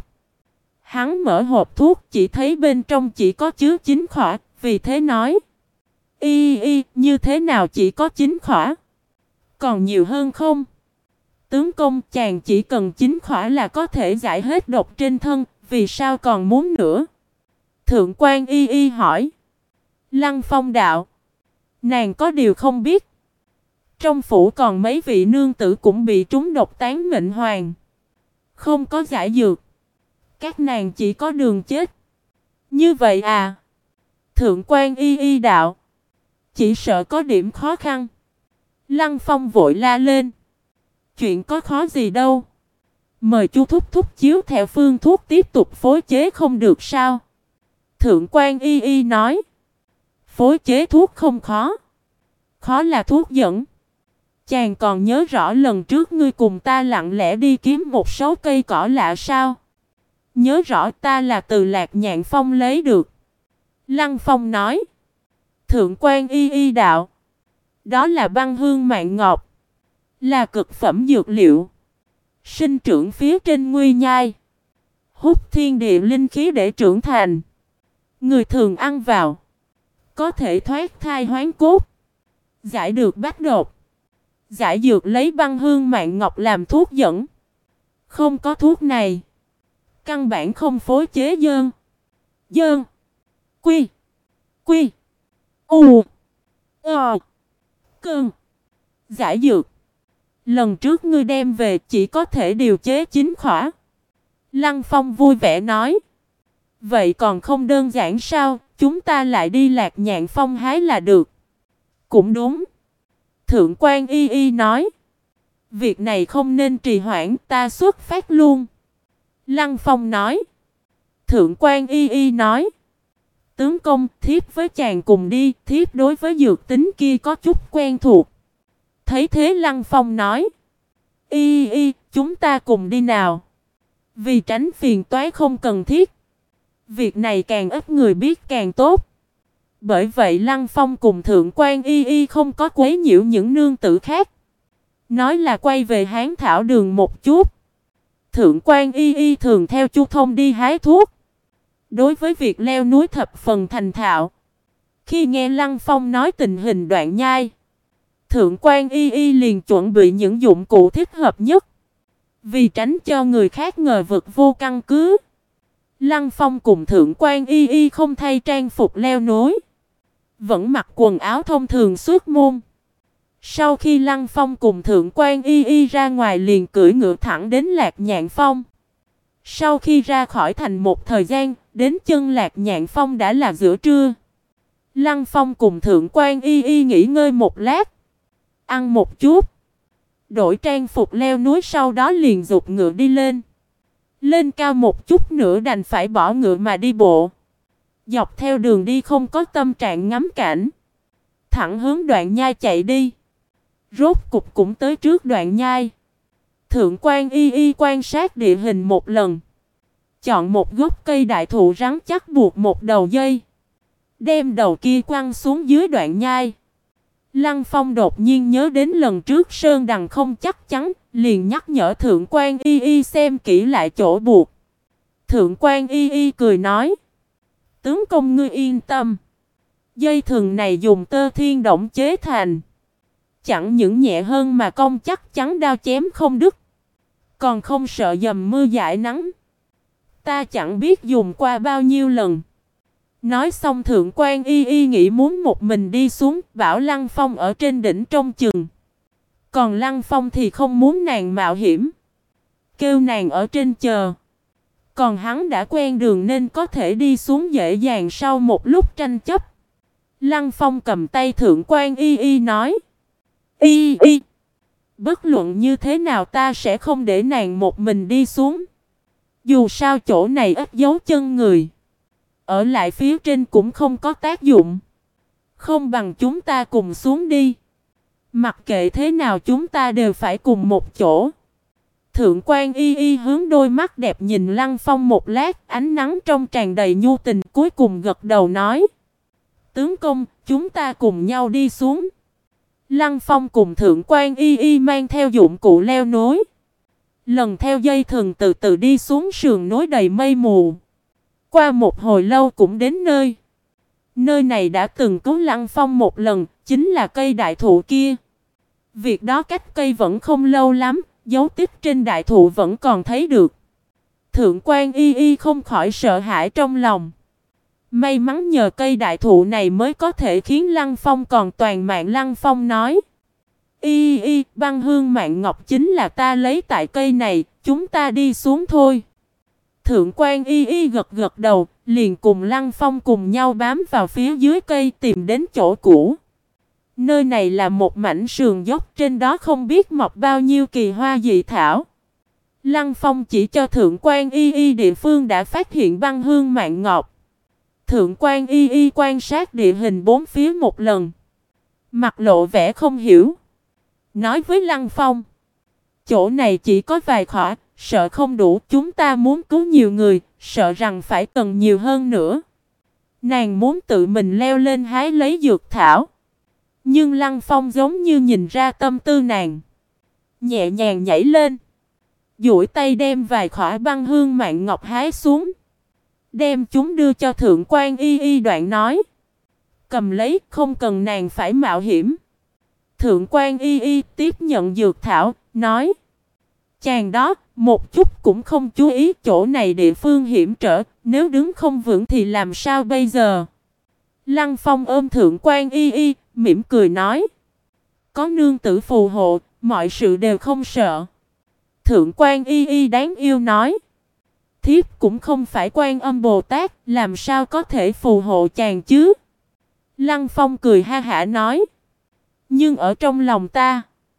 Hắn mở hộp thuốc chỉ thấy bên trong chỉ có chứa 9 khỏa. Vì thế nói. Y Y, như thế nào chỉ có 9 khỏa? Còn nhiều hơn không? Tướng công, chàng chỉ cần chính khỏa là có thể giải hết độc trên thân, vì sao còn muốn nữa? Thượng quan Y Y hỏi. Lăng Phong đạo. Nàng có điều không biết. Trong phủ còn mấy vị nương tử cũng bị trúng độc tán mệnh hoàng. Không có giải dược. Các nàng chỉ có đường chết. Như vậy à? Thượng quan Y Y đạo. Chỉ sợ có điểm khó khăn. Lăng Phong vội la lên. Chuyện có khó gì đâu. Mời chu thúc thúc chiếu theo phương thuốc tiếp tục phối chế không được sao? Thượng quan Y Y nói. Phối chế thuốc không khó. Khó là thuốc dẫn. Chàng còn nhớ rõ lần trước ngươi cùng ta lặng lẽ đi kiếm một số cây cỏ lạ sao? Nhớ rõ ta là từ Lạc Nhạn Phong lấy được. Lăng Phong nói. Thượng quan Y Y đạo. Đó là băng hương mạng ngọc. Là cực phẩm dược liệu. Sinh trưởng phía trên nguy nhai. Hút thiên địa linh khí để trưởng thành. Người thường ăn vào. Có thể thoát thai hoán cốt. Giải được bách độc. Giải dược lấy băng hương mạng ngọc làm thuốc dẫn. Không có thuốc này. Căn bản không phối chế dơn. Dơn. Quy. Quy. U. Cơn. Giải dược. Lần trước ngươi đem về chỉ có thể điều chế chính khỏa. Lăng Phong vui vẻ nói. Vậy còn không đơn giản sao? Chúng ta lại đi Lạc Nhạn Phong hái là được. Cũng đúng. Thượng quan Y Y nói. Việc này không nên trì hoãn, ta xuất phát luôn. Lăng Phong nói. Thượng quan Y Y nói. Tướng công, thiếp với chàng cùng đi, thiếp đối với dược tính kia có chút quen thuộc. Thấy thế Lăng Phong nói. Y Y, chúng ta cùng đi nào. Vì tránh phiền toái không cần thiết. Việc này càng ít người biết càng tốt. Bởi vậy Lăng Phong cùng Thượng quan Y Y không có quấy nhiễu những nương tử khác. Nói là quay về Hán Thảo Đường một chút. Thượng quan Y Y thường theo Chu Thông đi hái thuốc. Đối với việc leo núi thập phần thành thạo. Khi nghe Lăng Phong nói tình hình Đoạn Nhai, Thượng quan Y Y liền chuẩn bị những dụng cụ thích hợp nhất. Vì tránh cho người khác ngờ vực vô căn cứ, Lăng Phong cùng Thượng quan Y Y không thay trang phục leo núi, vẫn mặc quần áo thông thường xuất môn. Sau khi Lăng Phong cùng Thượng quan Y Y ra ngoài liền cưỡi ngựa thẳng đến Lạc Nhạn Phong. Sau khi ra khỏi thành một thời gian, đến chân Lạc Nhạn Phong đã là giữa trưa. Lăng Phong cùng Thượng quan Y Y nghỉ ngơi một lát, ăn một chút, đổi trang phục leo núi, sau đó liền giục ngựa đi lên. Lên cao một chút nữa đành phải bỏ ngựa mà đi bộ. Dọc theo đường đi không có tâm trạng ngắm cảnh, thẳng hướng Đoạn Nhai chạy đi. Rốt cục cũng tới trước Đoạn Nhai. Thượng quan Y Y quan sát địa hình một lần, chọn một gốc cây đại thụ rắn chắc buộc một đầu dây, đem đầu kia quăng xuống dưới Đoạn Nhai. Lăng Phong đột nhiên nhớ đến lần trước Sơn Đằng không chắc chắn, liền nhắc nhở Thượng quan Y Y xem kỹ lại chỗ buộc. Thượng quan Y Y cười nói. Tướng công ngươi yên tâm. Dây thừng này dùng tơ thiên động chế thành. Chẳng những nhẹ hơn mà công chắc chắn đao chém không đứt. Còn không sợ dầm mưa dãi nắng. Ta chẳng biết dùng qua bao nhiêu lần. Nói xong Thượng quan Y Y nghĩ muốn một mình đi xuống, bảo Lăng Phong ở trên đỉnh trông chừng. Còn Lăng Phong thì không muốn nàng mạo hiểm, kêu nàng ở trên chờ. Còn hắn đã quen đường nên có thể đi xuống dễ dàng sau một lúc tranh chấp. Lăng Phong cầm tay Thượng quan Y Y nói. Y Y, bất luận như thế nào ta sẽ không để nàng một mình đi xuống. Dù sao chỗ này ít dấu chân người, ở lại phía trên cũng không có tác dụng. Không bằng chúng ta cùng xuống đi. Mặc kệ thế nào chúng ta đều phải cùng một chỗ. Thượng quan Y Y hướng đôi mắt đẹp nhìn Lăng Phong một lát, ánh nắng trong tràn đầy nhu tình, cuối cùng gật đầu nói. Tướng công, chúng ta cùng nhau đi xuống. Lăng Phong cùng Thượng quan Y Y mang theo dụng cụ leo núi, lần theo dây thừng từ từ đi xuống sườn núi đầy mây mù. Qua một hồi lâu cũng đến nơi. Nơi này đã từng cứu Lăng Phong một lần, chính là cây đại thụ kia. Việc đó cách cây vẫn không lâu lắm, dấu tích trên đại thụ vẫn còn thấy được. Thượng quan Y Y không khỏi sợ hãi trong lòng. May mắn nhờ cây đại thụ này mới có thể khiến Lăng Phong còn toàn mạng. Lăng Phong nói: Y Y, băng hương mạng ngọc chính là ta lấy tại cây này, chúng ta đi xuống thôi. Thượng quan Y Y gật gật đầu, liền cùng Lăng Phong cùng nhau bám vào phía dưới cây tìm đến chỗ cũ. Nơi này là một mảnh sườn dốc, trên đó không biết mọc bao nhiêu kỳ hoa dị thảo. Lăng Phong chỉ cho Thượng quan Y Y địa phương đã phát hiện băng hương mạng ngọc. Thượng quan Y Y quan sát địa hình bốn phía một lần, mặt lộ vẻ không hiểu, nói với Lăng Phong: chỗ này chỉ có vài khỏa, sợ không đủ, chúng ta muốn cứu nhiều người, sợ rằng phải cần nhiều hơn nữa. Nàng muốn tự mình leo lên hái lấy dược thảo. Nhưng Lăng Phong giống như nhìn ra tâm tư nàng, nhẹ nhàng nhảy lên, duỗi tay đem vài khỏa băng hương mạng ngọc hái xuống, đem chúng đưa cho Thượng quan Y Y, đoạn nói: cầm lấy, không cần nàng phải mạo hiểm. Thượng quan Y Y tiếp nhận dược thảo, nói: chàng đó, một chút cũng không chú ý, chỗ này địa phương hiểm trở, nếu đứng không vững thì làm sao bây giờ? Lăng Phong ôm Thượng quan Y Y, mỉm cười nói: có nương tử phù hộ, mọi sự đều không sợ. Thượng quan Y Y đáng yêu nói: thiếp cũng không phải Quan Âm Bồ Tát, làm sao có thể phù hộ chàng chứ? Lăng Phong cười ha hả nói: nhưng ở trong lòng ta,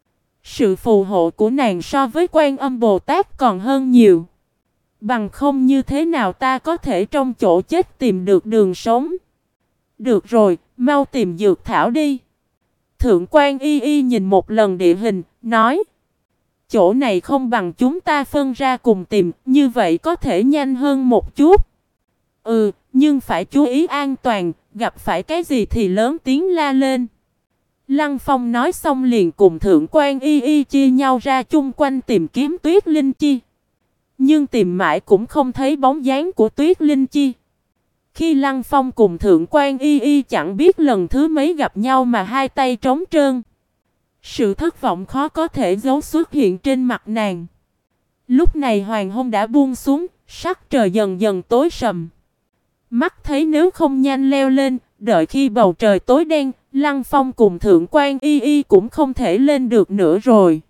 sự phù hộ của nàng so với Quan Âm Bồ Tát còn hơn nhiều. Bằng không như thế nào ta có thể trong chỗ chết tìm được đường sống? Được rồi, mau tìm dược thảo đi. Thượng quan Y Y nhìn một lần địa hình, nói: chỗ này không bằng chúng ta phân ra cùng tìm, như vậy có thể nhanh hơn một chút. Ừ, nhưng phải chú ý an toàn, gặp phải cái gì thì lớn tiếng la lên. Lăng Phong nói xong liền cùng Thượng quan Y Y chia nhau ra chung quanh tìm kiếm Tuyết Linh Chi. Nhưng tìm mãi cũng không thấy bóng dáng của Tuyết Linh Chi. Khi Lăng Phong cùng Thượng quan Y Y chẳng biết lần thứ mấy gặp nhau mà hai tay trống trơn. Sự thất vọng khó có thể giấu xuất hiện trên mặt nàng. Lúc này hoàng hôn đã buông xuống, sắc trời dần dần tối sầm. Mắt thấy nếu không nhanh leo lên, đợi khi bầu trời tối đen, Lăng Phong cùng Thượng quan Y Y cũng không thể lên được nữa rồi.